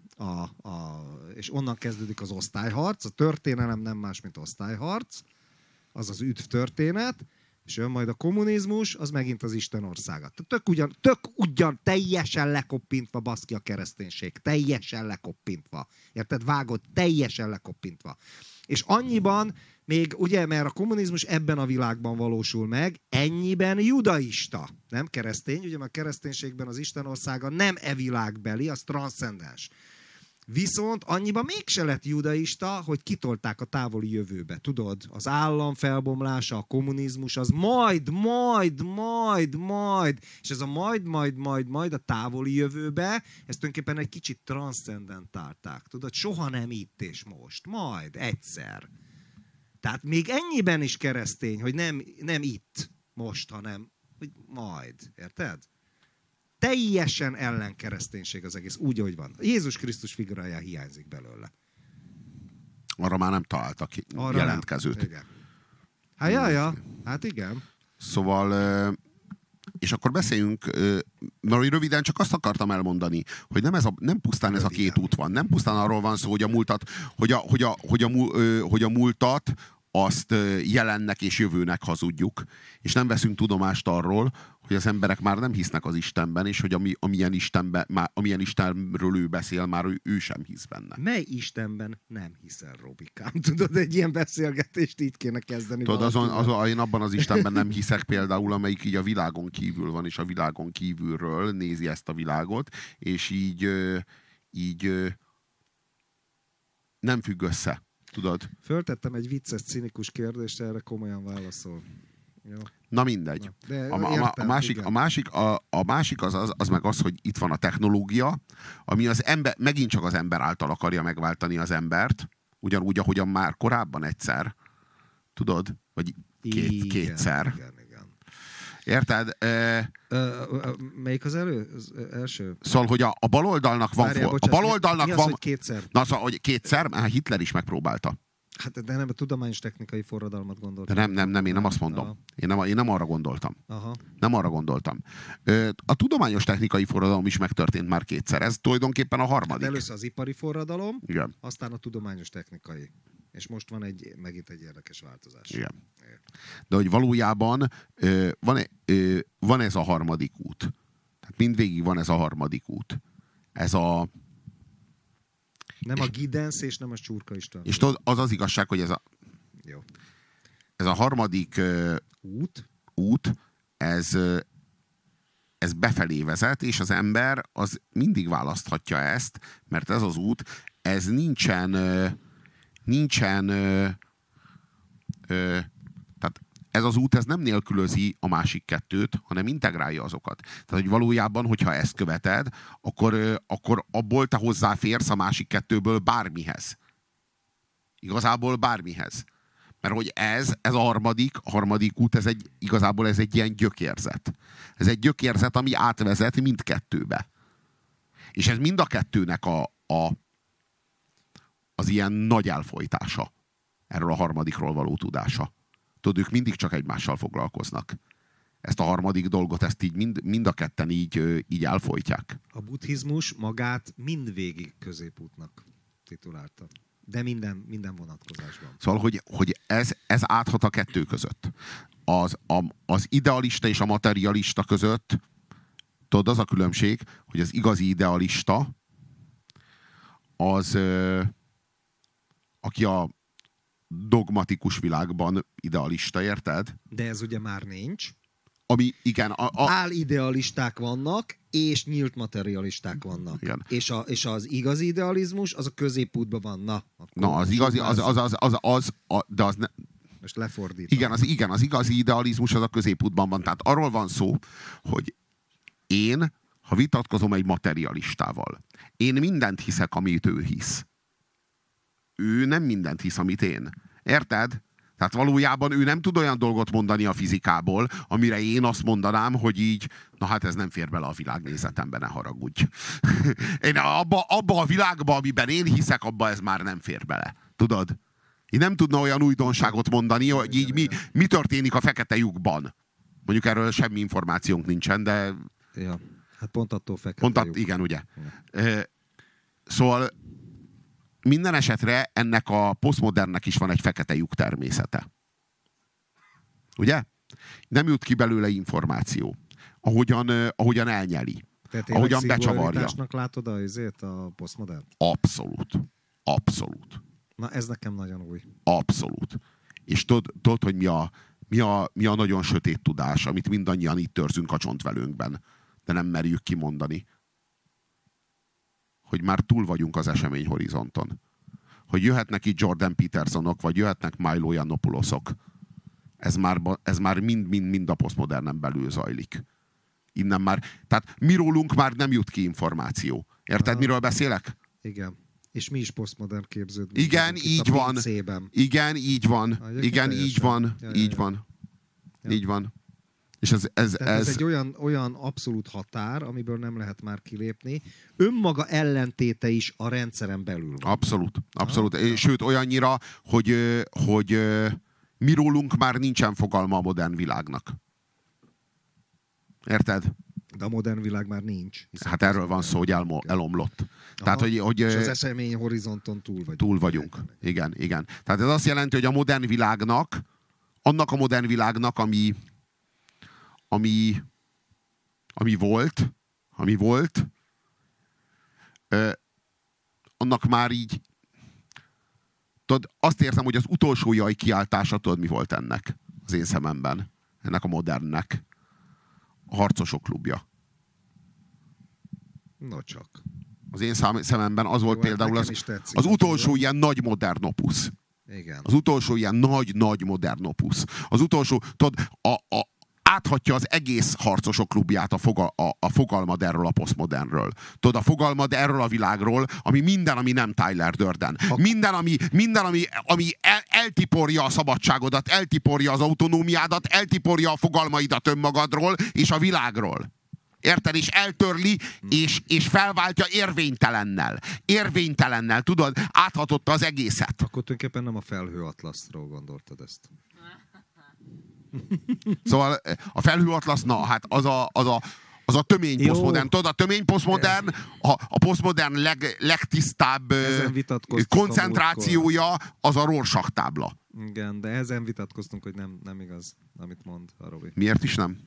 B: és onnan kezdődik az osztályharc. A történelem nem más, mint osztályharc. Az az üdv történet, és jön majd a kommunizmus, az megint az Isten országa. Tök ugyan teljesen lekoppintva, baszki, a kereszténység. Teljesen lekoppintva. Érted? Vágod, teljesen lekoppintva. És annyiban még, ugye, mert a kommunizmus ebben a világban valósul meg, ennyiben judaista. Nem keresztény, ugye, mert a kereszténységben az Isten országa nem világbeli, az transzcendens. Viszont annyiban mégse lett judaista, hogy kitolták a távoli jövőbe. Tudod, az állam felbomlása, a kommunizmus, az majd, és ez a majd a távoli jövőbe, ezt tulajdonképpen egy kicsit transzcendentálták. Tudod, soha nem itt és most, majd, egyszer. Tehát még ennyiben is keresztény, hogy nem itt, most, hanem hogy majd. Érted? Teljesen ellenkereszténység az egész, úgy, ahogy van. Jézus Krisztus figurája hiányzik belőle.
A: Arra már nem találtak jelentkezőt.
B: Nem. Igen. Hát igen.
A: Szóval, és akkor beszéljünk, mert röviden csak azt akartam elmondani, hogy nem pusztán ez a két út van. Nem pusztán arról van szó, hogy a múltat, hogy a múltat azt jelennek és jövőnek hazudjuk, és nem veszünk tudomást arról, hogy az emberek már nem hisznek az Istenben, és hogy amilyen Istenről ő beszél, már ő sem hisz benne.
B: Mely Istenben nem hiszel, Robikám? Tudod, egy ilyen beszélgetést így kéne kezdeni.
A: Tudod, én abban az Istenben nem hiszek például, amelyik így a világon kívül van, és a világon kívülről nézi ezt a világot, és így nem függ össze. Tudod?
B: Föltettem egy vicces, cinikus kérdést, erre komolyan válaszol. Jó.
A: Na mindegy.
B: Na,
A: a másik az meg az, hogy itt van a technológia, ami az ember, megint csak az ember által akarja megváltani az embert, ugyanúgy, ahogyan már korábban egyszer. Tudod? Vagy kétszer.
B: Igen.
A: Érted?
B: Melyik az első?
A: Szóval, hogy a baloldalnak van...
B: Várjál,
A: a baloldalnak
B: mi az,
A: van...
B: hogy kétszer?
A: Na, szóval, hogy kétszer? Hitler is megpróbálta.
B: Hát, de nem a tudományos technikai forradalmat gondoltam.
A: De nem, én nem azt mondom. Én nem arra gondoltam.
B: Aha.
A: Nem arra gondoltam. A tudományos technikai forradalom is megtörtént már kétszer. Ez tulajdonképpen a harmadik.
B: Hát először az ipari forradalom,
A: igen.
B: Aztán a tudományos technikai. És most van megint egy érdekes változás.
A: Igen. De hogy valójában van ez a harmadik út. Tehát mindvégig van ez a harmadik út. Ez a...
B: Nem a Giddens és nem a Csurka István.
A: És az igazság, hogy
B: Jó.
A: Ez a harmadik út ez befelé vezet, és az ember az mindig választhatja ezt, mert ez az út, ez nincsen tehát ez az út, ez nem nélkülözi a másik kettőt, hanem integrálja azokat. Tehát, hogy valójában, hogyha ezt követed, akkor abból te hozzáférsz a másik kettőből bármihez. Igazából bármihez. Mert hogy ez a harmadik út, igazából ez egy ilyen gyökérzet. Ez egy gyökérzet, ami átvezet mindkettőbe. És ez mind a kettőnek az ilyen nagy elfojtása. Erről a harmadikról való tudása. Tudod, ők mindig csak egymással foglalkoznak. Ezt a harmadik dolgot, ezt így mind a ketten így elfojtják.
B: A buddhizmus magát mindvégig középútnak titulálta. De minden vonatkozásban.
A: Szóval, hogy ez áthat a kettő között. Az idealista és a materialista között, tudod, az a különbség, hogy az igazi idealista az, aki a dogmatikus világban idealista, érted?
B: De ez ugye már nincs.
A: Ami, igen.
B: Álidealisták vannak, és nyílt materialisták vannak.
A: Igen.
B: És az igazi idealizmus, az a középútban van.
A: Na az igazi, de az ne...
B: Most lefordítom.
A: Igen, az igazi idealizmus az a középútban van. Tehát arról van szó, hogy én, ha vitatkozom egy materialistával, én mindent hiszek, amit ő hisz. Ő nem mindent hisz, amit én. Érted? Tehát valójában ő nem tud olyan dolgot mondani a fizikából, amire én azt mondanám, hogy így, na hát ez nem fér bele a világnézetembe, ne haragudj. Én abba a világba, amiben én hiszek, abba ez már nem fér bele. Tudod? Én nem tudna olyan újdonságot mondani, hogy így mi történik a fekete lyukban. Mondjuk erről semmi információnk nincsen, de...
B: Ja, hát pont attól fekete lyuk.
A: Igen, ugye. Ja. Szóval minden esetre ennek a posztmodernnek is van egy fekete lyuk természete. Ugye? Nem jut ki belőle információ. Ahogyan elnyeli.
B: Tehát
A: ahogyan becsavarja.
B: Látod a posztmodern?
A: Abszolút.
B: Na ez nekem nagyon új.
A: Abszolút. És tudod, hogy mi a nagyon sötét tudás, amit mindannyian itt törzünk a csontvelőnkben, de nem merjük kimondani. Hogy már túl vagyunk az eseményhorizonton. Hogy jöhetnek itt Jordan Petersonok, vagy jöhetnek Milo Yiannopoulos-ok. Ez már mind a posztmodernen belül zajlik. Innen már, tehát mirólunk már nem jut ki információ. Érted, miről beszélek?
B: Igen. És mi is posztmodern képződünk.
A: Igen, így van. Igen, így van. Igen, így van. Így van. Így van. És ez
B: egy olyan abszolút határ, amiből nem lehet már kilépni. Önmaga ellentéte is a rendszeren belül van.
A: Abszolút. Sőt, olyannyira, hogy mirólunk már nincsen fogalma a modern világnak. Érted?
B: De a modern világ már nincs.
A: Hát erről van szó, hogy elomlott. Tehát, hogy
B: és az esemény horizonton
A: túl vagyunk. Igen. Tehát ez azt jelenti, hogy a modern világnak, annak a modern világnak, ami volt, annak már így, tudod, azt érzem, hogy az utolsó jaj kiáltása, tudod, mi volt ennek az én szememben, ennek a modernnek? A Harcosok klubja.
B: No csak.
A: Az én szememben az volt például az utolsó ilyen nagy modern opusz.
B: Igen.
A: Az utolsó ilyen nagy modern opusz. Az utolsó, tudod, áthatja az egész harcosok klubját a fogalmad erről a posztmodernről. Tudod, a fogalmad erről a világról, ami minden, ami nem Tyler Durden. Minden, ami eltiporja a szabadságodat, eltiporja az autonómiádat, eltiporja a fogalmaidat önmagadról és a világról. Érted? És eltörli, és felváltja érvénytelennel. Érvénytelennel, tudod? Áthatotta az egészet.
B: Akkor tulajdonképpen nem a felhőatlasztról gondoltad ezt.
A: Szóval a felhőatlasz, na, hát az a tömény posztmodern. Tudod, a tömény posztmodern, a posztmodern legtisztább koncentrációja az a Rorschach tábla.
B: Igen, de ezen vitatkoztunk, hogy nem igaz, amit mond a Robi.
A: Miért is nem?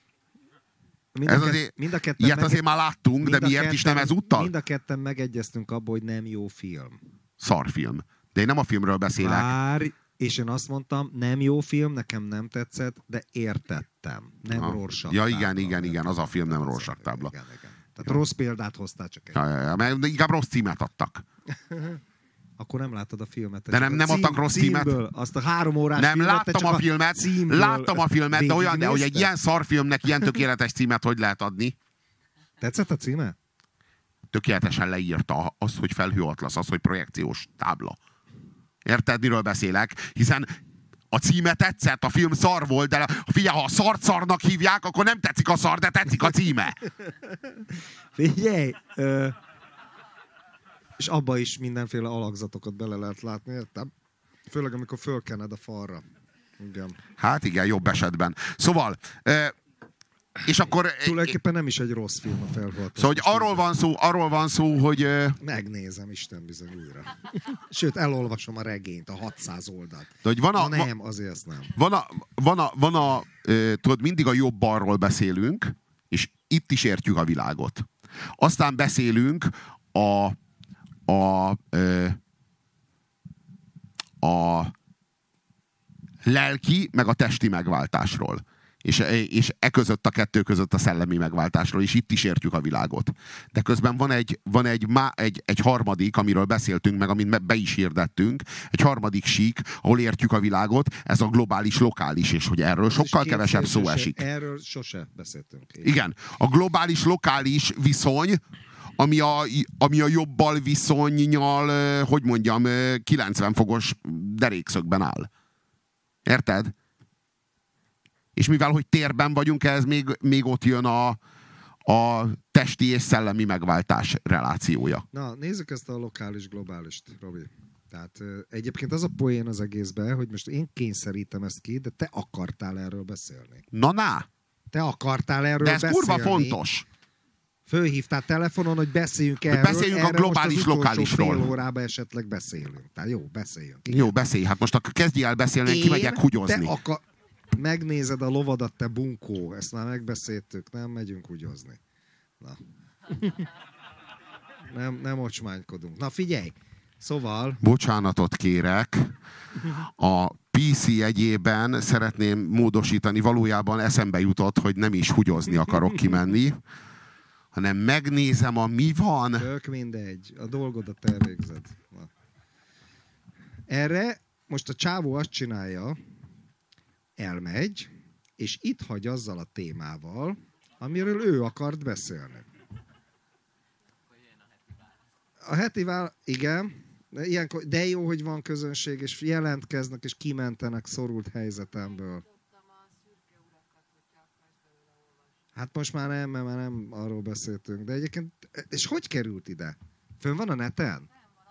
A: Ilyet azért már láttunk, de miért is nem ezúttal?
B: Mind a ketten megegyeztünk abban, hogy nem jó film.
A: Szarfilm. De én nem a filmről beszélek.
B: És én azt mondtam, nem jó film, nekem nem tetszett, de értettem. Nem Rorschach
A: ja,
B: tábla.
A: igen, az a film nem Rorschach tábla.
B: Igen. Tehát rossz példát hoztál csak egy.
A: Mert inkább rossz címet adtak.
B: Akkor nem láttad a filmet.
A: De nem adtak rossz címet?
B: Azt a 3 órás
A: nem
B: filmet,
A: láttam a filmet. Láttam a filmet, de hogy egy ilyen szarfilmnek ilyen tökéletes címet hogy lehet adni?
B: Tetszett a címe?
A: Tökéletesen leírta azt, hogy felhőatlasz, az, hogy projekciós tábla. Érted, miről beszélek? Hiszen a címe tetszett, a film szar volt, de figyelj, ha a szart szarnak hívják, akkor nem tetszik a szar, de tetszik a címe.
B: Figyelj! És abba is mindenféle alakzatokat bele lehet látni, értem? Főleg, amikor fölkened a falra. Igen.
A: Hát igen, jobb esetben. Szóval... és akkor...
B: Tulajdonképpen nem is egy rossz film a felhőatlasz.
A: Szóval, hogy arról van szó, hogy...
B: Megnézem, Isten bizony újra. Sőt, elolvasom a regényt, a 600 oldalt.
A: De hogy
B: nem, azért ezt nem.
A: Tudod, mindig a jobb balról beszélünk, és itt is értjük a világot. Aztán beszélünk a lelki, meg a testi megváltásról. És között a kettő között a szellemi megváltásról, és itt is értjük a világot. De közben van egy harmadik, amiről beszéltünk, meg amit be is hirdettünk, egy harmadik sík, ahol értjük a világot, ez a globális, lokális, és hogy erről sokkal kevesebb szó esik.
B: Erről sose beszéltünk.
A: Igen, a globális, lokális viszony, ami a jobbal viszonnyal, hogy mondjam, 90 fokos derékszögben áll. Érted? És mivel, hogy térben vagyunk, ez még ott jön a testi és szellemi megváltás relációja.
B: Na, nézzük ezt a lokális-globálist, Robi. Tehát egyébként az a poén az egészben, hogy most én kényszerítem ezt ki, de te akartál erről beszélni.
A: Na.
B: Te akartál erről beszélni.
A: De ez kurva fontos.
B: Fölhívtál telefonon, hogy beszéljünk erről.
A: Beszéljünk a globális, lokálisról.
B: Fél órába esetleg beszélünk. Tehát jó, beszéljünk.
A: Igen. Jó, beszélj. Hát most akkor kezdjél el beszélni, kimegyek húgyozni.
B: Megnézed a lovadat, te bunkó. Ezt már megbeszéltük. Nem megyünk húgyozni. Na. Nem ocsmánykodunk. Na figyelj. Szóval...
A: Bocsánatot kérek. A PC jegyében szeretném módosítani. Valójában eszembe jutott, hogy nem is húgyozni akarok kimenni, hanem megnézem, mi van.
B: Tök mindegy. A dolgodat elvégzed. Na. Erre most a csávó azt csinálja, elmegy, és itt hagy azzal a témával, amiről ő akart beszélni. A heti válasz, igen, ilyenkor, de jó, hogy van közönség, és jelentkeznek, és kimentenek szorult helyzetemből. Hát most már nem, mert már nem arról beszéltünk. De egyébként, és hogy került ide? Fönn van a neten?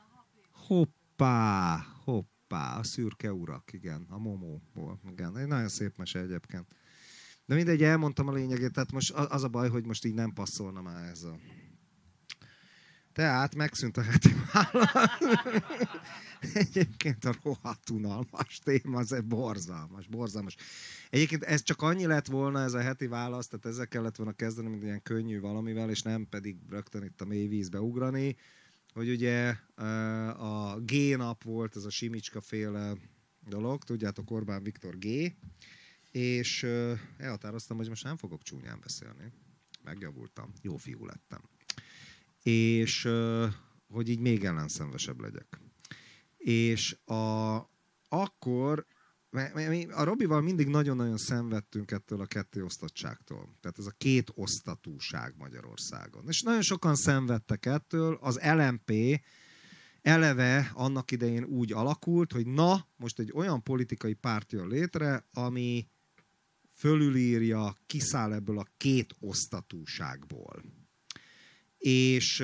B: Hoppá, a szürke urak, igen, a Momóból. Igen, egy nagyon szép mese egyébként. De mindegy, elmondtam a lényegét, tehát most az a baj, hogy most így nem passzolna már ez a... Tehát megszűnt a heti válasz. Egyébként a rohadt unalmas téma, ez borzalmas. Egyébként ez csak annyi lett volna, ez a heti válasz, tehát ezzel kellett volna kezdeni, mint ilyen könnyű valamivel, és nem pedig rögtön itt a mély vízbe ugrani, hogy ugye a G-nap volt, ez a Simicska féle dolog, tudjátok, Orbán Viktor G, és elhatároztam, hogy most nem fogok csúnyán beszélni. Megjavultam, jó fiú lettem. És hogy így még ellenszenvesebb legyek. És akkor a Robival mindig nagyon-nagyon szenvedtünk ettől a kettéosztottságtól. Tehát ez a két osztatúság Magyarországon. És nagyon sokan szenvedtek ettől. Az LMP eleve annak idején úgy alakult, hogy most egy olyan politikai párt jön létre, ami fölülírja, kiszáll ebből a két osztatúságból. És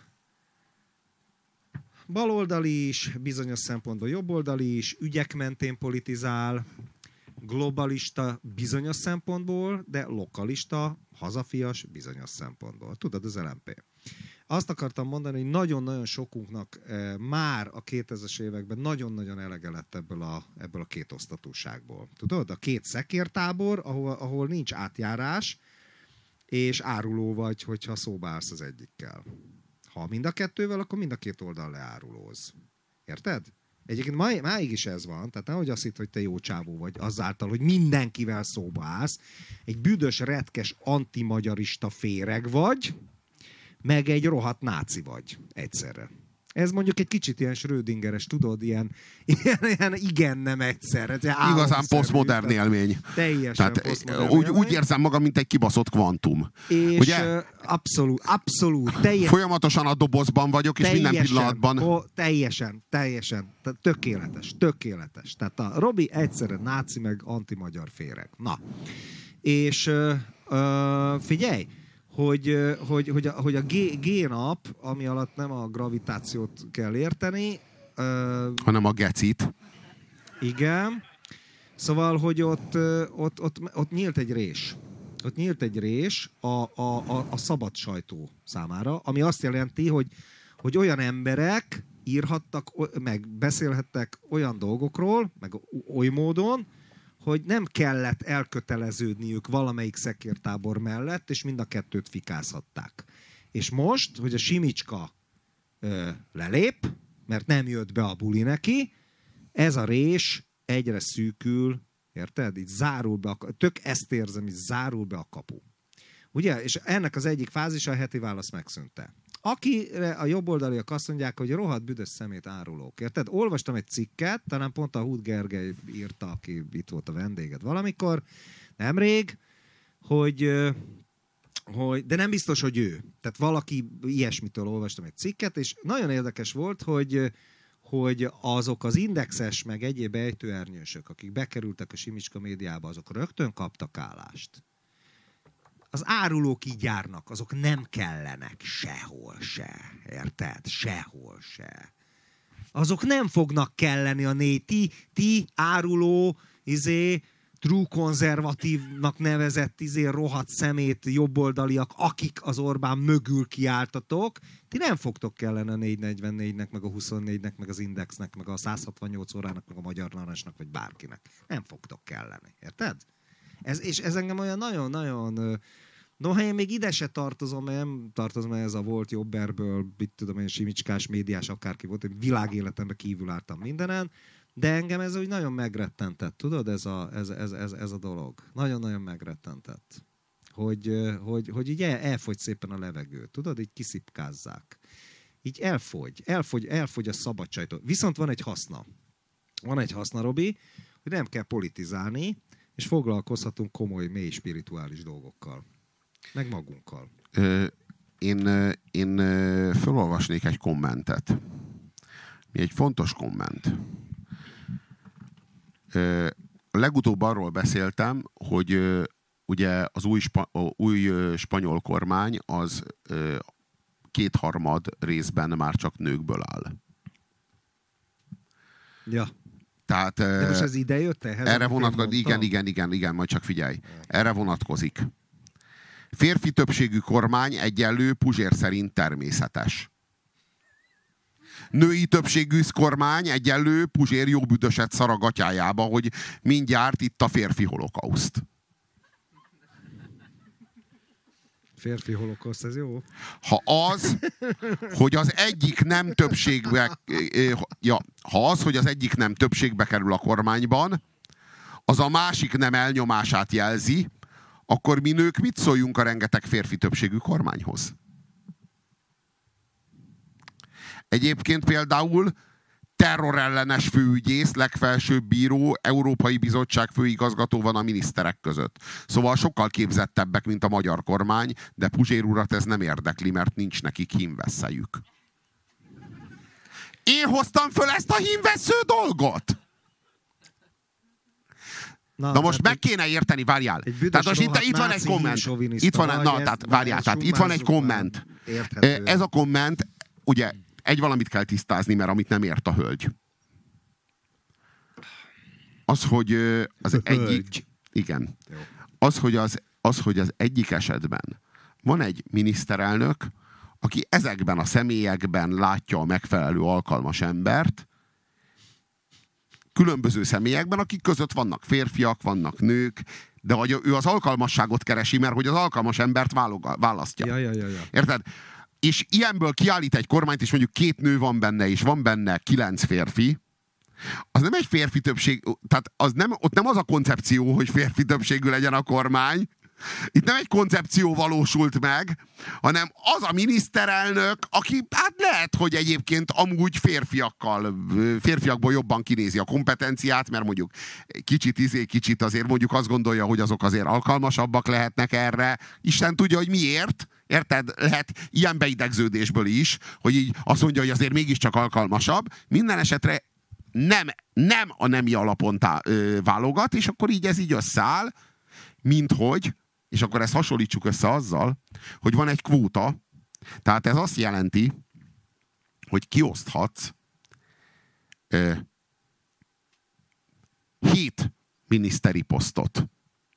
B: baloldali is, bizonyos szempontból jobboldali is, ügyek mentén politizál, globalista bizonyos szempontból, de lokalista, hazafias bizonyos szempontból. Tudod, az LMP. Azt akartam mondani, hogy nagyon-nagyon sokunknak már a 2000-es években nagyon-nagyon elege lett ebből a két osztatúságból. Tudod, a két szekértábor, ahol nincs átjárás, és áruló vagy, hogyha szóba állsz az egyikkel. Ha mind a kettővel, akkor mind a két oldal leárulóz. Érted? Egyébként máig is ez van, tehát nehogy azt hitt, hogy te jó csávó vagy azáltal, hogy mindenkivel szóba állsz. Egy büdös, retkes, antimagyarista féreg vagy, meg egy rohadt náci vagy egyszerre. Ez mondjuk egy kicsit ilyen Schrödingeres, tudod, ilyen igen, nem egyszerre.
A: Igazán posztmodern élmény.
B: Teljesen posztmodern
A: úgy érzem magam, mint egy kibaszott kvantum.
B: És
A: ugye?
B: Abszolút.
A: Folyamatosan a dobozban vagyok, és minden pillanatban...
B: Teljesen. Tehát tökéletes. Tehát a Robi egyszerre náci, meg antimagyar féreg. Na. És figyelj, hogy a G-nap, ami alatt nem a gravitációt kell érteni,
A: hanem a gecit.
B: Igen. Szóval, hogy ott nyílt egy rés. Ott nyílt egy rés a szabad sajtó számára, ami azt jelenti, hogy olyan emberek írhattak, meg beszélhettek olyan dolgokról, meg oly módon, hogy nem kellett elköteleződniük valamelyik szekértábor mellett, és mind a kettőt fikázhatták. És most, hogy a Simicska lelép, mert nem jött be a buli neki, ez a rés egyre szűkül, érted? Így zárul be, tök ezt érzem, így zárul be a kapu. Ugye? És ennek az egyik fázisa a heti válasz megszűnte. Akire a jobboldaliak azt mondják, hogy rohadt büdös szemét árulók. Érted? Olvastam egy cikket, talán pont a Hud Gergely írta, aki itt volt a vendéged valamikor, nemrég, de nem biztos, hogy ő. Tehát valaki ilyesmitől olvastam egy cikket, és nagyon érdekes volt, hogy azok az indexes, meg egyéb ejtőernyősök, akik bekerültek a Simicska médiába, azok rögtön kaptak állást. Az árulók így járnak, azok nem kellenek sehol se. Érted? Sehol se. Azok nem fognak kelleni a ti áruló, true konzervatívnak nevezett rohadt szemét jobboldaliak, akik az Orbán mögül kiálltatok, ti nem fogtok kellene a 444-nek, meg a 24-nek, meg az Indexnek, meg a 168 órának, meg a Magyar Narancsnak, vagy bárkinek. Nem fogtok kelleni. Érted? És ez engem olyan nagyon-nagyon... Noha én még ide se tartozom, mert nem tartozom ez a volt jobberből, mit tudom én, simicskás, médiás, akárki volt, én világéletemben kívül álltam mindenen, de engem ez úgy nagyon megrettentett, tudod, ez a dolog. Nagyon-nagyon megrettentett. Hogy így elfogy szépen a levegő, tudod, így kiszipkázzák. Így elfogy a szabad sajtó. Viszont van egy haszna. Van egy haszna, Robi, hogy nem kell politizálni, és foglalkozhatunk komoly, mély spirituális dolgokkal. Meg magunkkal.
A: Én felolvasnék egy kommentet. Egy fontos komment. Legutóbb arról beszéltem, hogy ugye az új spanyol kormány az 2/3 részben már csak nőkből áll.
B: Ja.
A: Tehát,
B: de most ez ide jött ehhez?
A: Erre vonatkozik, igen, majd csak figyelj. Erre vonatkozik. Férfi többségű kormány egyenlő Puzsér szerint természetes. Női többségű kormány egyenlő Puzsér jó büdöset szar a gatyájába, hogy mindjárt itt a férfi holokauszt.
B: Férfi holokauszt, ez jó?
A: Ha az, hogy az egyik nem többségbe, hogy az egyik nem többségbe kerül a kormányban, az a másik nem elnyomását jelzi, akkor mi nők mit szóljunk a rengeteg férfi többségű kormányhoz? Egyébként például terrorellenes főügyész, legfelsőbb bíró, Európai Bizottság főigazgató van a miniszterek között. Szóval sokkal képzettebbek, mint a magyar kormány, de Puzsér urat ez nem érdekli, mert nincs nekik hímvesszejük. Én hoztam föl ezt a hímvessző dolgot? Na most meg kéne érteni, várjál. Tehát most itt van egy komment. Itt van, tehát várjál, tehát itt van egy komment. Ez a komment, ugye, egy valamit kell tisztázni, mert amit nem ért a hölgy. Az, hogy az egyik... Igen. Az, hogy az egyik esetben van egy miniszterelnök, aki ezekben a személyekben látja a megfelelő alkalmas embert, különböző személyekben, akik között vannak férfiak, vannak nők, de hogy ő az alkalmasságot keresi, mert hogy az alkalmas embert választja.
B: Ja.
A: Érted? És ilyenből kiállít egy kormányt, és mondjuk 2 nő van benne, és van benne 9 férfi, az nem egy férfi többség, tehát ott nem az a koncepció, hogy férfi többségű legyen a kormány, itt nem egy koncepció valósult meg, hanem az a miniszterelnök, aki hát lehet, hogy egyébként amúgy férfiakból jobban kinézi a kompetenciát, mert mondjuk kicsit azért mondjuk azt gondolja, hogy azok azért alkalmasabbak lehetnek erre. Isten tudja, hogy miért. Érted? Lehet ilyen beidegződésből is, hogy így azt mondja, hogy azért mégiscsak alkalmasabb. Minden esetre nem a nemi alapon válogat, és akkor így ez így összeáll, minthogy, és akkor ezt hasonlítsuk össze azzal, hogy van egy kvóta, tehát ez azt jelenti, hogy kioszthatsz 7 miniszteri posztot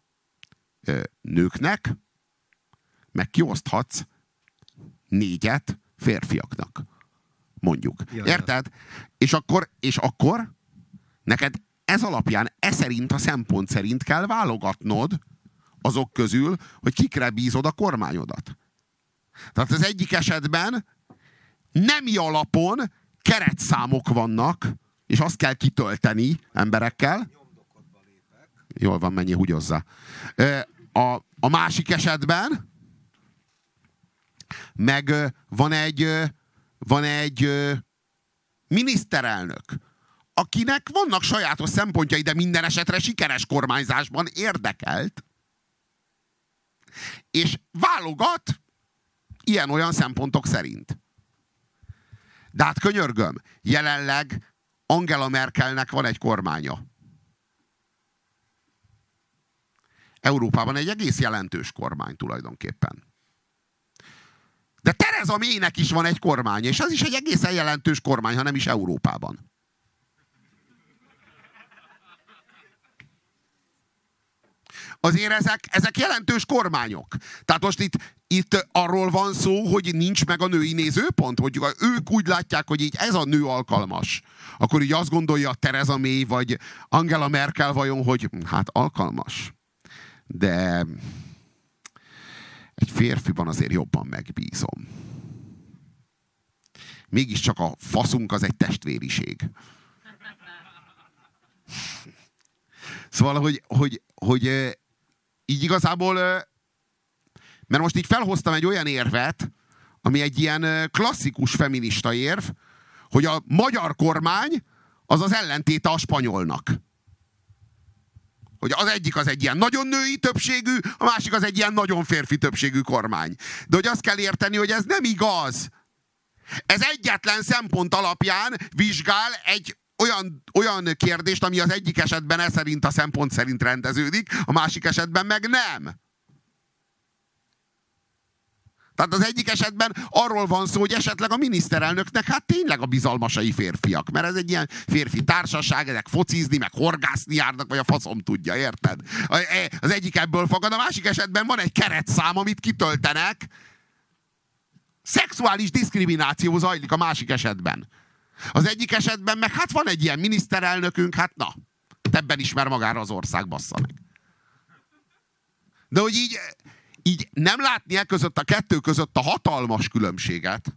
A: nőknek, meg kioszthatsz 4-et férfiaknak. Mondjuk. Érted? És akkor neked ez alapján, szerint a szempont szerint kell válogatnod azok közül, hogy kikre bízod a kormányodat. Tehát az egyik esetben nemi alapon keretszámok vannak, és azt kell kitölteni emberekkel. Jól van, mennyi húgyozzá. A másik esetben meg van egy miniszterelnök, akinek vannak sajátos szempontjai, de minden esetre sikeres kormányzásban érdekelt, és válogat ilyen-olyan szempontok szerint. De hát könyörgöm, jelenleg Angela Merkelnek van egy kormánya. Európában egy egész jelentős kormány tulajdonképpen. De Theresa Maynek is van egy kormánya, és az is egy egészen jelentős kormány, ha nem is Európában. Azért ezek jelentős kormányok. Tehát most itt arról van szó, hogy nincs meg a női nézőpont, hogy ők úgy látják, hogy így ez a nő alkalmas. Akkor így azt gondolja Theresa May vagy Angela Merkel vajon, hogy hát alkalmas. De egy férfiban azért jobban megbízom. Mégiscsak a faszunk az egy testvériség. Szóval, hogy így igazából, mert most így felhoztam egy olyan érvet, ami egy ilyen klasszikus feminista érv, hogy a magyar kormány az az ellentéte a spanyolnak. Hogy az egyik az egy ilyen nagyon női többségű, a másik az egy ilyen nagyon férfi többségű kormány. De hogy azt kell érteni, hogy ez nem igaz. Ez egyetlen szempont alapján vizsgál egy olyan kérdést, ami az egyik esetben szerint a szempont szerint rendeződik, a másik esetben meg nem. Tehát az egyik esetben arról van szó, hogy esetleg a miniszterelnöknek hát tényleg a bizalmasai férfiak, mert ez egy ilyen férfi társaság, ezek focizni, meg horgászni járnak, vagy a faszom tudja, érted? Az egyik ebből fakad, a másik esetben van egy keretszám, amit kitöltenek. Szexuális diszkrimináció zajlik a másik esetben. Az egyik esetben meg hát van egy ilyen miniszterelnökünk, hát na, ebben ismer magára az ország, bassza meg. De hogy így nem látni között a kettő között a hatalmas különbséget.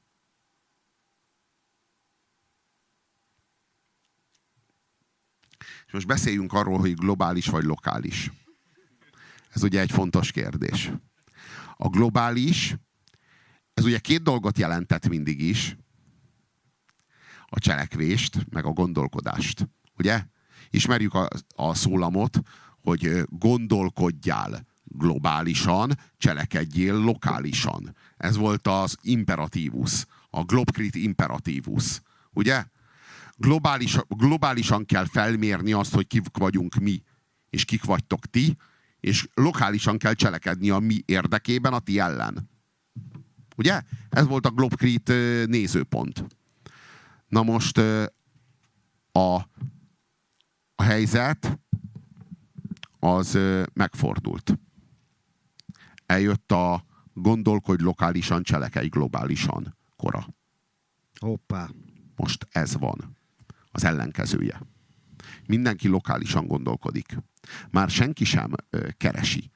A: És most beszéljünk arról, hogy globális vagy lokális. Ez ugye egy fontos kérdés. A globális, ez ugye 2 dolgot jelentett mindig is. a cselekvést, meg a gondolkodást. Ugye? Ismerjük a szólamot, hogy gondolkodjál globálisan, cselekedjél lokálisan. Ez volt az imperatívus, a globkrit imperatívus. Ugye? Globálisan kell felmérni azt, hogy kik vagyunk mi, és kik vagytok ti, és lokálisan kell cselekedni a mi érdekében, a ti ellen. Ugye? Ez volt a globkrit nézőpont. Na most a helyzet az megfordult. Eljött a gondolkodj lokálisan, cselekedj globálisan kora.
B: Hoppá.
A: Most ez van. Az ellenkezője. Mindenki lokálisan gondolkodik. Már senki sem keresi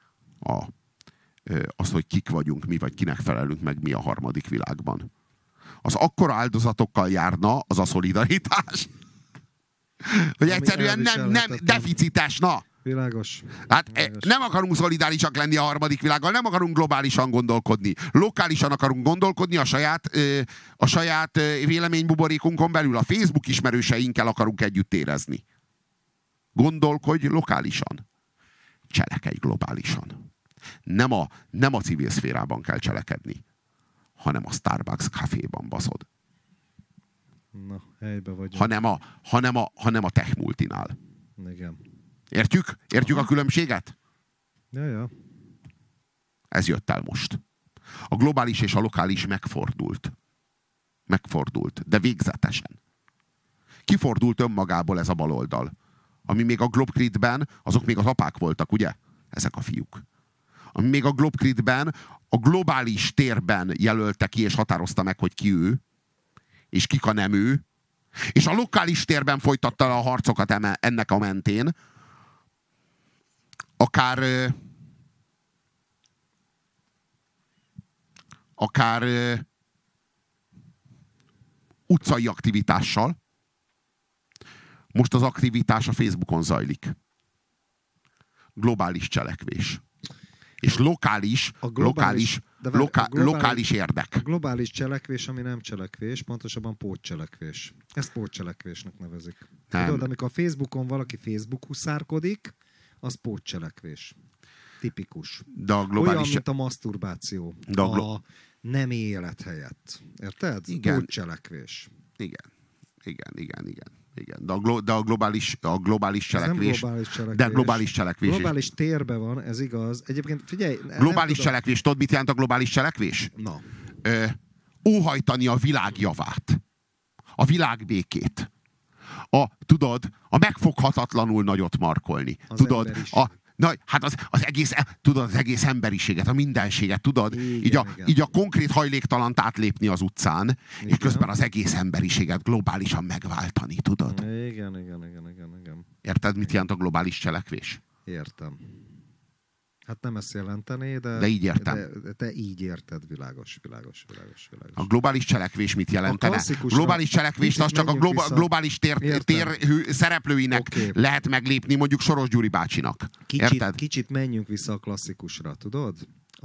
A: azt, hogy kik vagyunk mi, vagy kinek felelünk meg mi a harmadik világban. Az akkora áldozatokkal járna az a szolidaritás, hogy egyszerűen nem deficites, na.
B: Világos.
A: Hát
B: Világos.
A: nem akarunk szolidárisak lenni a harmadik világgal, nem akarunk globálisan gondolkodni. Lokálisan akarunk gondolkodni a saját véleménybuborékunkon belül. A Facebook ismerőseinkkel akarunk együtt érezni. Gondolkodj lokálisan. Cselekedj globálisan. Nem a civil szférában kell cselekedni, hanem a Starbucks caféban, baszod.
B: Na, helybe vagyok.
A: Hanem a tech multinál.
B: Igen.
A: Értjük? Értjük a különbséget?
B: Ja.
A: Ez jött el most. A globális és a lokális megfordult. Megfordult, de végzetesen. Kifordult önmagából ez a baloldal. Ami még a Globkritben, azok még az apák voltak, ugye? Ezek a fiúk. Ami még a Globkritben, a globális térben jelölte ki és határozta meg, hogy ki ő, és kik a nem ő, és a lokális térben folytatta le a harcokat ennek a mentén, akár utcai aktivitással. Most az aktivitás a Facebookon zajlik. Globális cselekvés. És lokális érdek.
B: A globális cselekvés, ami nem cselekvés, pontosabban pótcselekvés. Ezt pótcselekvésnek nevezik. Tudod, amikor a Facebookon valaki Facebook huszárkodik, az pótcselekvés. Tipikus.
A: De a globális...
B: Olyan, mint a maszturbáció. A nem élet helyett. Érted?
A: Igen.
B: Pótcselekvés.
A: Igen. De a globális cselekvés... De globális cselekvés.
B: Globális térben van, ez igaz. Egyébként figyelj...
A: Globális cselekvés. Tudod, mit jelent a globális cselekvés?
B: Na.
A: Óhajtani a világ javát. A világ békét. Tudod, a megfoghatatlanul nagyot markolni.
B: Az
A: tudod, hát az egész emberiséget, a mindenséget, tudod,
B: igen.
A: Így a konkrét hajléktalant átlépni az utcán, igen. És közben az egész emberiséget globálisan megváltani, tudod?
B: Igen.
A: Érted, mit jelent a globális cselekvés?
B: Értem. Hát nem ezt jelenteni,
A: de így értem.
B: De te így érted, világos.
A: A globális cselekvés mit jelentene? Globális cselekvést az csak a globális tér szereplőinek lehet meglépni, mondjuk Soros Gyuri bácsinak.
B: Kicsit menjünk vissza a klasszikusra, tudod?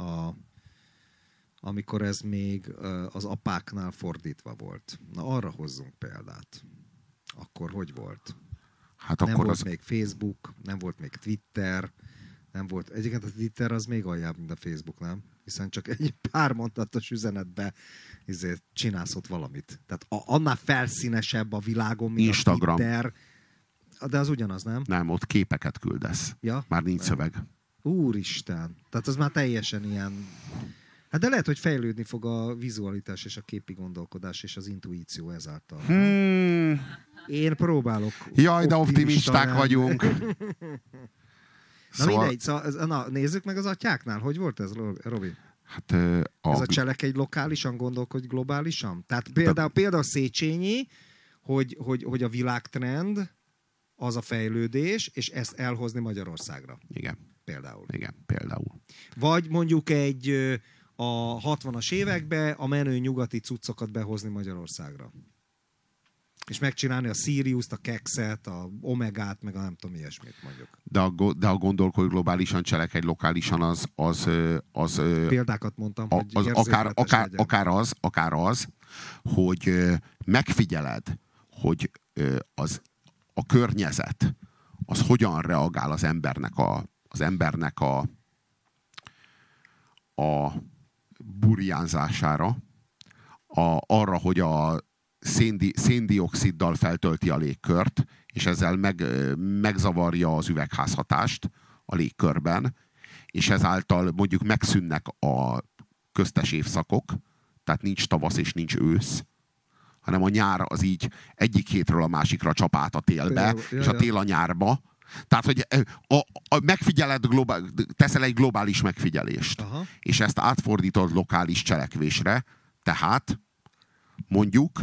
B: Amikor ez még az apáknál fordítva volt. Na arra hozzunk példát. Akkor hogy volt?
A: Hát
B: nem
A: akkor
B: volt még Facebook, nem volt még Twitter, nem volt. Egyébként a Twitter az még aljább, mint a Facebook, nem? Hiszen csak egy pár mondatos üzenetbe csinálsz ott valamit. Tehát annál felszínesebb a világon, mint Instagram. A Twitter. De az ugyanaz, nem?
A: Nem, ott képeket küldesz.
B: Ja?
A: Már nincs szöveg.
B: Úristen. Tehát az már teljesen ilyen... Hát de lehet, hogy fejlődni fog a vizualitás és a képi gondolkodás és az intuíció ezáltal. Én próbálok.
A: Jaj, de optimisták vagyunk.
B: Na mindegy, nézzük meg az atyáknál. Hogy volt ez, Robi?
A: Hát,
B: ez a cselekedj lokálisan, gondolkodj globálisan? Tehát például Széchenyi, hogy a világtrend az a fejlődés, és ezt elhozni Magyarországra.
A: Igen.
B: Például. Vagy mondjuk a 60-as években a menő nyugati cuccokat behozni Magyarországra. És megcsinálni a Siriust, a Kexet, a Omegát, meg a nem tudom ilyesmit mondjuk.
A: De a gondolkodj globálisan, cselekedj lokálisan az
B: példákat mondtam,
A: hogy akár az, hogy megfigyeled, hogy a környezet az hogyan reagál az embernek a burjánzására, arra, hogy a széndioxiddal feltölti a légkört, és ezzel megzavarja az üvegházhatást a légkörben, és ezáltal mondjuk megszűnnek a köztes évszakok, tehát nincs tavasz és nincs ősz, hanem a nyár az így egyik hétről a másikra csap át a télbe, és a tél a nyárba. Tehát, hogy teszel egy globális megfigyelést, aha, és ezt átfordítod lokális cselekvésre, tehát mondjuk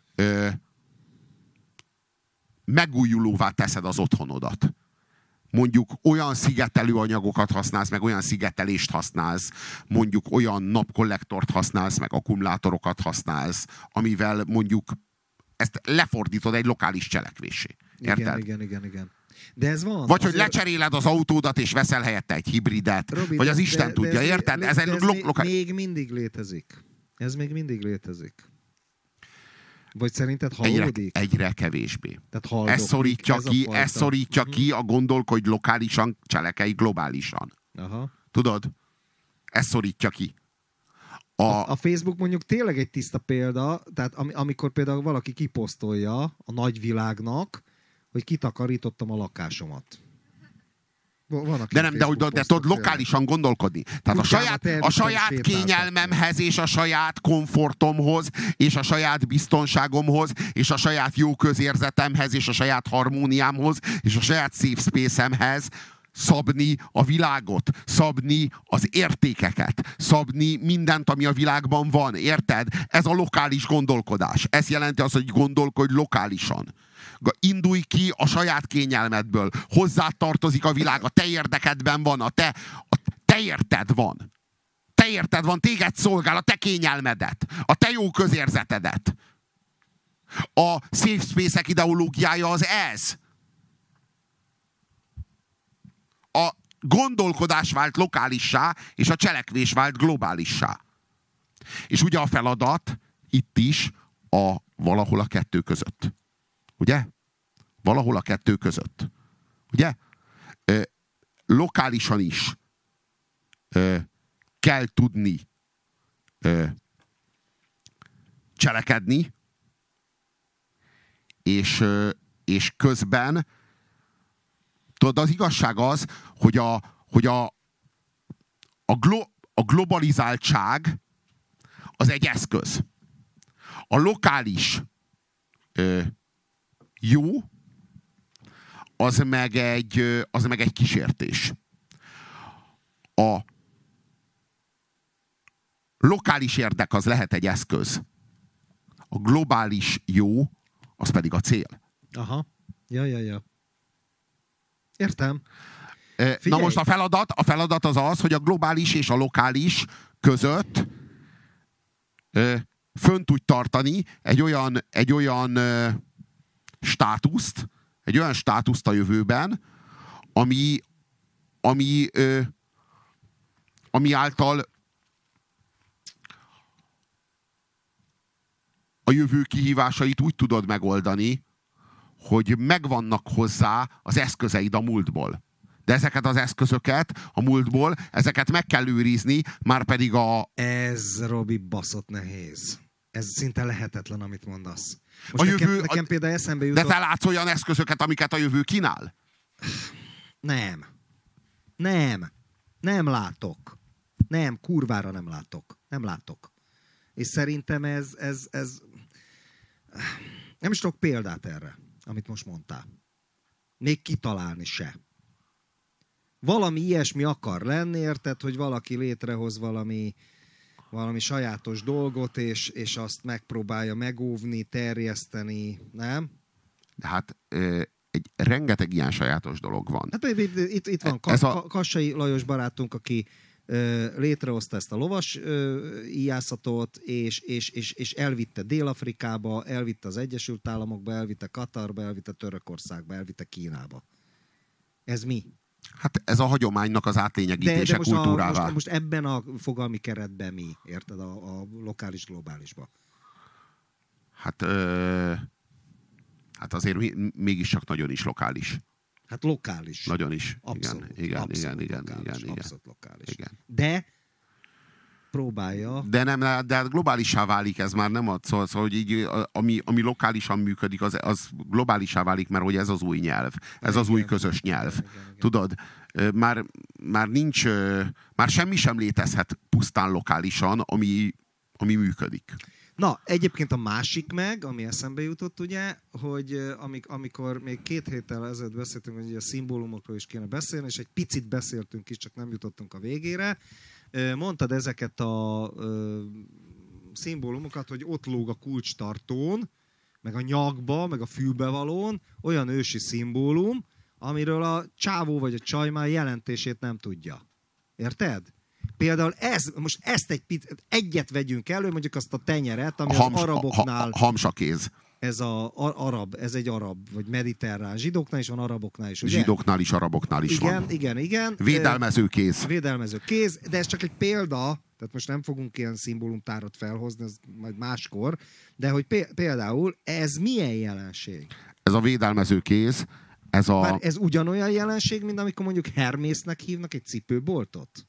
A: megújulóvá teszed az otthonodat. Mondjuk olyan szigetelő anyagokat használsz, meg olyan szigetelést használsz, mondjuk olyan napkollektort használsz, meg akkumulátorokat használsz, amivel mondjuk ezt lefordítod egy lokális cselekvésé. Érted?
B: Igen. De ez van.
A: Vagy hogy lecseréled az autódat, és veszel helyette egy hibridet, Robi, vagy az Isten tudja, érted? Ez
B: még mindig létezik. Ez még mindig létezik. Vagy szerinted hallódik?
A: Egyre kevésbé. Ez szorítja ki a gondolkodj lokálisan, cselekedj globálisan.
B: Aha.
A: Tudod? Ez szorítja ki.
B: A Facebook mondjuk tényleg egy tiszta példa, tehát amikor például valaki kiposztolja a nagyvilágnak, hogy kitakarítottam a lakásomat.
A: De tudod lokálisan gondolkodni. Tehát a saját kényelmemhez, és a saját komfortomhoz, és a saját biztonságomhoz, és a saját jó közérzetemhez, és a saját harmóniámhoz, és a saját safe space-emhez szabni a világot, szabni az értékeket, szabni mindent, ami a világban van. Érted? Ez a lokális gondolkodás. Ez jelenti azt, hogy gondolkodj lokálisan. Indulj ki a saját kényelmedből. Hozzá tartozik a világ, a te érdekedben van, a te érted van. Te érted van, téged szolgál, a te kényelmedet, a te jó közérzetedet. A safe space-ek ideológiája az ez. A gondolkodás vált lokálissá, és a cselekvés vált globálissá. És ugye a feladat itt is valahol a kettő között. Ugye? Valahol a kettő között. Ugye? Lokálisan is kell tudni cselekedni, és közben tudod, az igazság az, hogy a globalizáltság az egy eszköz. A lokális jó, az meg egy kísértés. A lokális érdek az lehet egy eszköz. A globális jó, az pedig a cél.
B: Aha. Ja. Értem.
A: Na most a feladat az, hogy a globális és a lokális között fönn tudj tartani egy olyan státuszt, a jövőben, ami által a jövő kihívásait úgy tudod megoldani, hogy megvannak hozzá az eszközeid a múltból. De ezeket az eszközöket a múltból, ezeket meg kell őrizni, már pedig
B: Ez, Robi, baszott nehéz. Ez szinte lehetetlen, amit mondasz. Most nekem például eszembe jutott...
A: De te látsz olyan eszközöket, amiket a jövő kínál?
B: Nem látok. Nem, kurvára nem látok. Nem látok. És szerintem ez... Nem is tudok példát erre, amit most mondtál. Még kitalálni se. Valami ilyesmi akar lenni, érted, hogy valaki létrehoz valami sajátos dolgot, és azt megpróbálja megóvni, terjeszteni, nem?
A: De hát rengeteg ilyen sajátos dolog van.
B: Hát itt van Kassai Lajos barátunk, aki létrehozta ezt a lovas íjászatot, és elvitte Dél-Afrikába, elvitte az Egyesült Államokba, elvitte Katarba, elvitte Törökországba, elvitte Kínába. Ez mi?
A: Hát ez a hagyománynak az átlényegítése kultúrává.
B: Most ebben a fogalmi keretben mi? Érted? A lokális globálisba.
A: Hát azért mégiscsak nagyon is lokális.
B: Hát lokális.
A: Nagyon is.
B: Abszolút.
A: Igen.
B: Abszolút lokális.
A: Igen.
B: De próbálja.
A: De hát globálissá válik, ez már nem ad szó, hogy így, ami lokálisan működik, az globálissá válik, mert hogy ez az új nyelv. Ez az új közös nyelv. Igen. Tudod, már nincs, már semmi sem létezhet pusztán lokálisan, ami működik.
B: Na, egyébként a másik meg, ami eszembe jutott, ugye, hogy amikor még 2 héttel ezelőtt beszéltünk, hogy a szimbólumokról is kéne beszélni, és egy picit beszéltünk is, csak nem jutottunk a végére, mondtad ezeket a szimbólumokat, hogy ott lóg a kulcstartón, meg a nyakba, meg a fülbevalón olyan ősi szimbólum, amiről a csávó vagy a csaj már jelentését nem tudja. Érted? Például most ezt egyet vegyünk elő, mondjuk azt a tenyeret, ami az araboknál...
A: Hamsakéz.
B: Ez egy arab, vagy mediterrán. Zsidóknál is van, araboknál is, ugye?
A: Zsidóknál is, araboknál is van.
B: Igen.
A: Védelmező kéz.
B: Védelmező kéz, de ez csak egy példa, tehát most nem fogunk ilyen szimbólumtárat felhozni, ez majd máskor, de hogy például ez milyen jelenség?
A: Ez a védelmező kéz,
B: ez ugyanolyan jelenség, mint amikor mondjuk Hermésznek hívnak egy cipőboltot?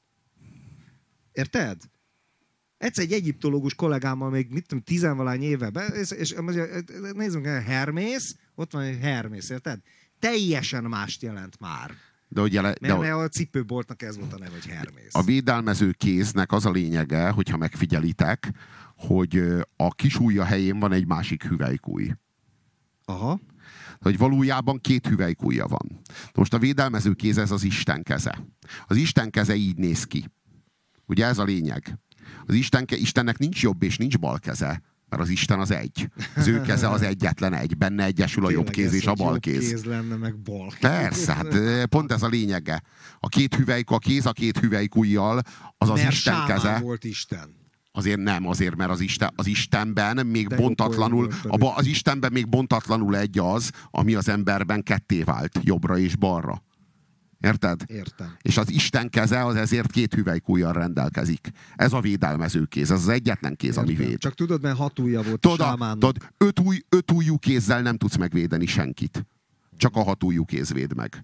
B: Érted? Egyszer egy egyiptológus kollégámmal még, mit tudom, 10-valány éve és nézzünk el, Hermész, ott van egy Hermész, érted? Teljesen mást jelent már. Mert a cipőboltnak ez volt a neve, hogy Hermész.
A: A védelmező kéznek az a lényege, hogyha megfigyelitek, hogy a kis ujja helyén van egy másik hüvelykúj.
B: Aha.
A: Hogy valójában 2 hüvelykújja van. Most a védelmező kéz, ez az Isten keze. Az Isten keze így néz ki. Ugye ez a lényeg. Az Istennek nincs jobb és nincs bal keze, mert az Isten az egy. Az ő keze az egyetlen egy. Benne egyesül a jobb kéz és a bal kéz.
B: Jobb kéz lenne, meg bal kéz.
A: Persze, hát pont ez a lényege. A 2 hüvelykú, a kéz a 2 hüvelykujjal, az az Isten keze.
B: Mert volt Isten.
A: Azért nem, mert az Istenben még bontatlanul, az Istenben még bontatlanul egy az, ami az emberben ketté vált, jobbra és balra. Érted?
B: Értem.
A: És az Isten keze az ezért 2 hüvelykújjal rendelkezik. Ez a védelmező kéz, ez az egyetlen kéz, ami véd.
B: Csak tudod, mert 6 ujja volt a sámánnak.
A: 5 ujjú kézzel nem tudsz megvédeni senkit. Csak a 6 ujjú kéz véd meg.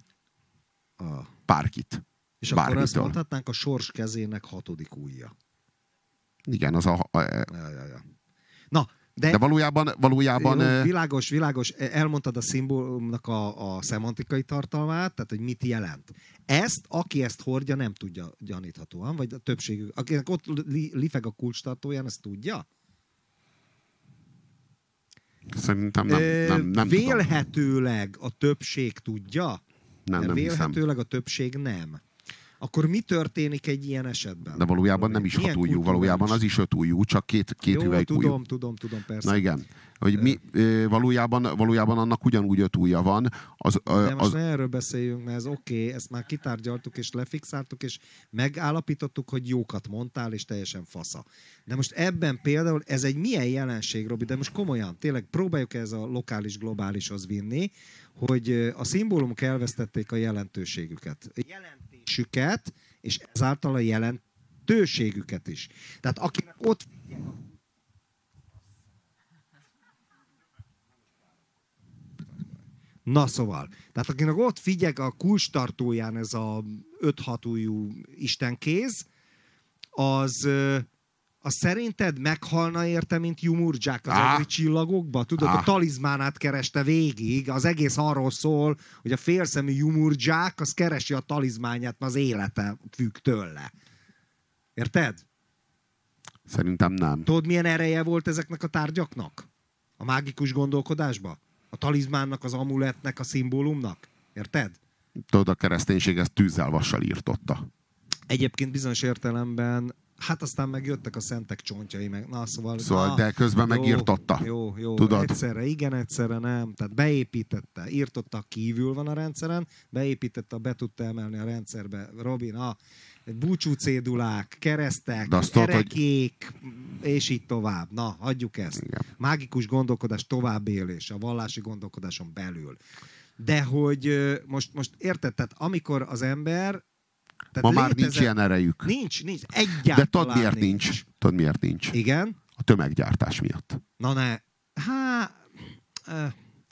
A: Bárkit.
B: És akkor azt mondhatnánk, a sors kezének 6. ujja.
A: Igen, az
B: Ja. Na,
A: de valójában...
B: Jó, világos. Elmondtad a szimbólumnak a szemantikai tartalmát, tehát hogy mit jelent. Aki ezt hordja, nem tudja gyaníthatóan, vagy a többségük, akinek ott lifeg a kulcstartóján, ezt tudja?
A: Szerintem nem
B: vélhetőleg tudom. A többség tudja?
A: Nem
B: vélhetőleg
A: hiszem.
B: A többség nem. Akkor mi történik egy ilyen esetben?
A: De valójában nem is 6 ujjú, valójában az is 5 ujjú, csak 2 hüvelykújú.
B: Tudom, persze.
A: Na igen, hogy valójában annak ugyanúgy 5 ujja van.
B: De most ne erről beszéljünk, mert ez oké, ezt már kitárgyaltuk és lefixáltuk, és megállapítottuk, hogy jókat mondtál, és teljesen fasza. De most ebben például ez egy milyen jelenség, Robi, de most komolyan, tényleg próbáljuk ez a lokális-globálishoz vinni, hogy a szimbólumok elvesztették a jelentőségüket. Jelentésüket, és ezáltal a jelentőségüket is. Tehát akinek ott... Na szóval, tehát akinek ott figyel a kulcstartóján ez a 5-6 ujjú istenkéz, az szerinted meghalna érte, mint Jumurdzsák az egri csillagokba? Tudod, a talizmánát kereste végig, az egész arról szól, hogy a félszemű Jumurdzsák az keresi a talizmánját, mert az élete függ tőle. Érted?
A: Szerintem nem.
B: Tudod, milyen ereje volt ezeknek a tárgyaknak? A mágikus gondolkodásba? A talizmánnak, az amulettnek, a szimbólumnak? Érted?
A: Tudod, a kereszténység ezt tűzzel vassal írtotta.
B: Egyébként bizonyos értelemben, hát aztán megjöttek a szentek csontjai, meg
A: szóval de közben megírtotta.
B: Jó.
A: Tudod?
B: Egyszerre igen, egyszerre nem. Tehát beépítette, írtotta, kívül van a rendszeren, beépítette, be tudta emelni a rendszerbe. Robin, búcsú cédulák, keresztek, erekék, és így tovább. Na, hagyjuk ezt.
A: Igen.
B: Mágikus gondolkodás továbbélés a vallási gondolkodáson belül. De hogy most érted, tehát amikor az ember...
A: Ma már nincs ilyen erejük.
B: Nincs, egyáltalán.
A: De tudod miért nincs? Tudod miért nincs?
B: Igen?
A: A tömeggyártás miatt.
B: Na ne.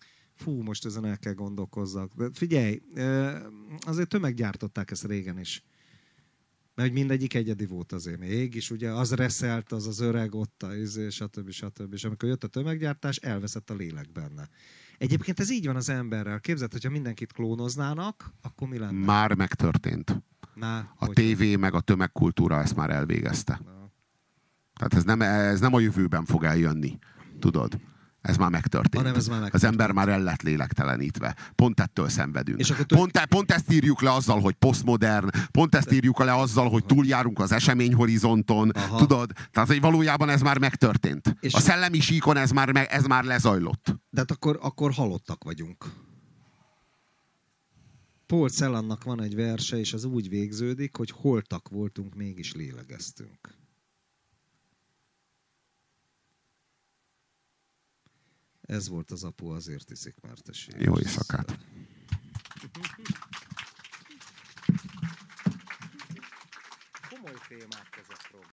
B: Fú, most ezen el kell gondolkozzak. De figyelj, azért tömeggyártották ezt régen is. Mert hogy mindegyik egyedi volt azért mégis, ugye az reszelt, az az öreg ott, stb. És amikor jött a tömeggyártás, elveszett a lélek benne. Egyébként ez így van az emberrel. Képzeld, hogyha mindenkit klónoznának, akkor mi lenne?
A: Már megtörtént. A tévé meg a tömegkultúra ezt már elvégezte. Tehát ez nem a jövőben fog eljönni. Tudod? Ez már megtörtént. Az ember már el lett lélektelenítve. Pont ettől szenvedünk. Pont ezt írjuk le azzal, hogy posztmodern, pont ezt írjuk le azzal, hogy túljárunk az eseményhorizonton. Aha. Tudod? Tehát, hogy valójában ez már megtörtént. A szellemi síkon ez már lezajlott.
B: De hát akkor halottak vagyunk. Paul Celannak van egy verse, és az úgy végződik, hogy holtak voltunk, mégis lélegeztünk. Ez volt az Apu azért iszik, mert tessék.
A: Jó éjszakát!
B: Komoly témák ezek.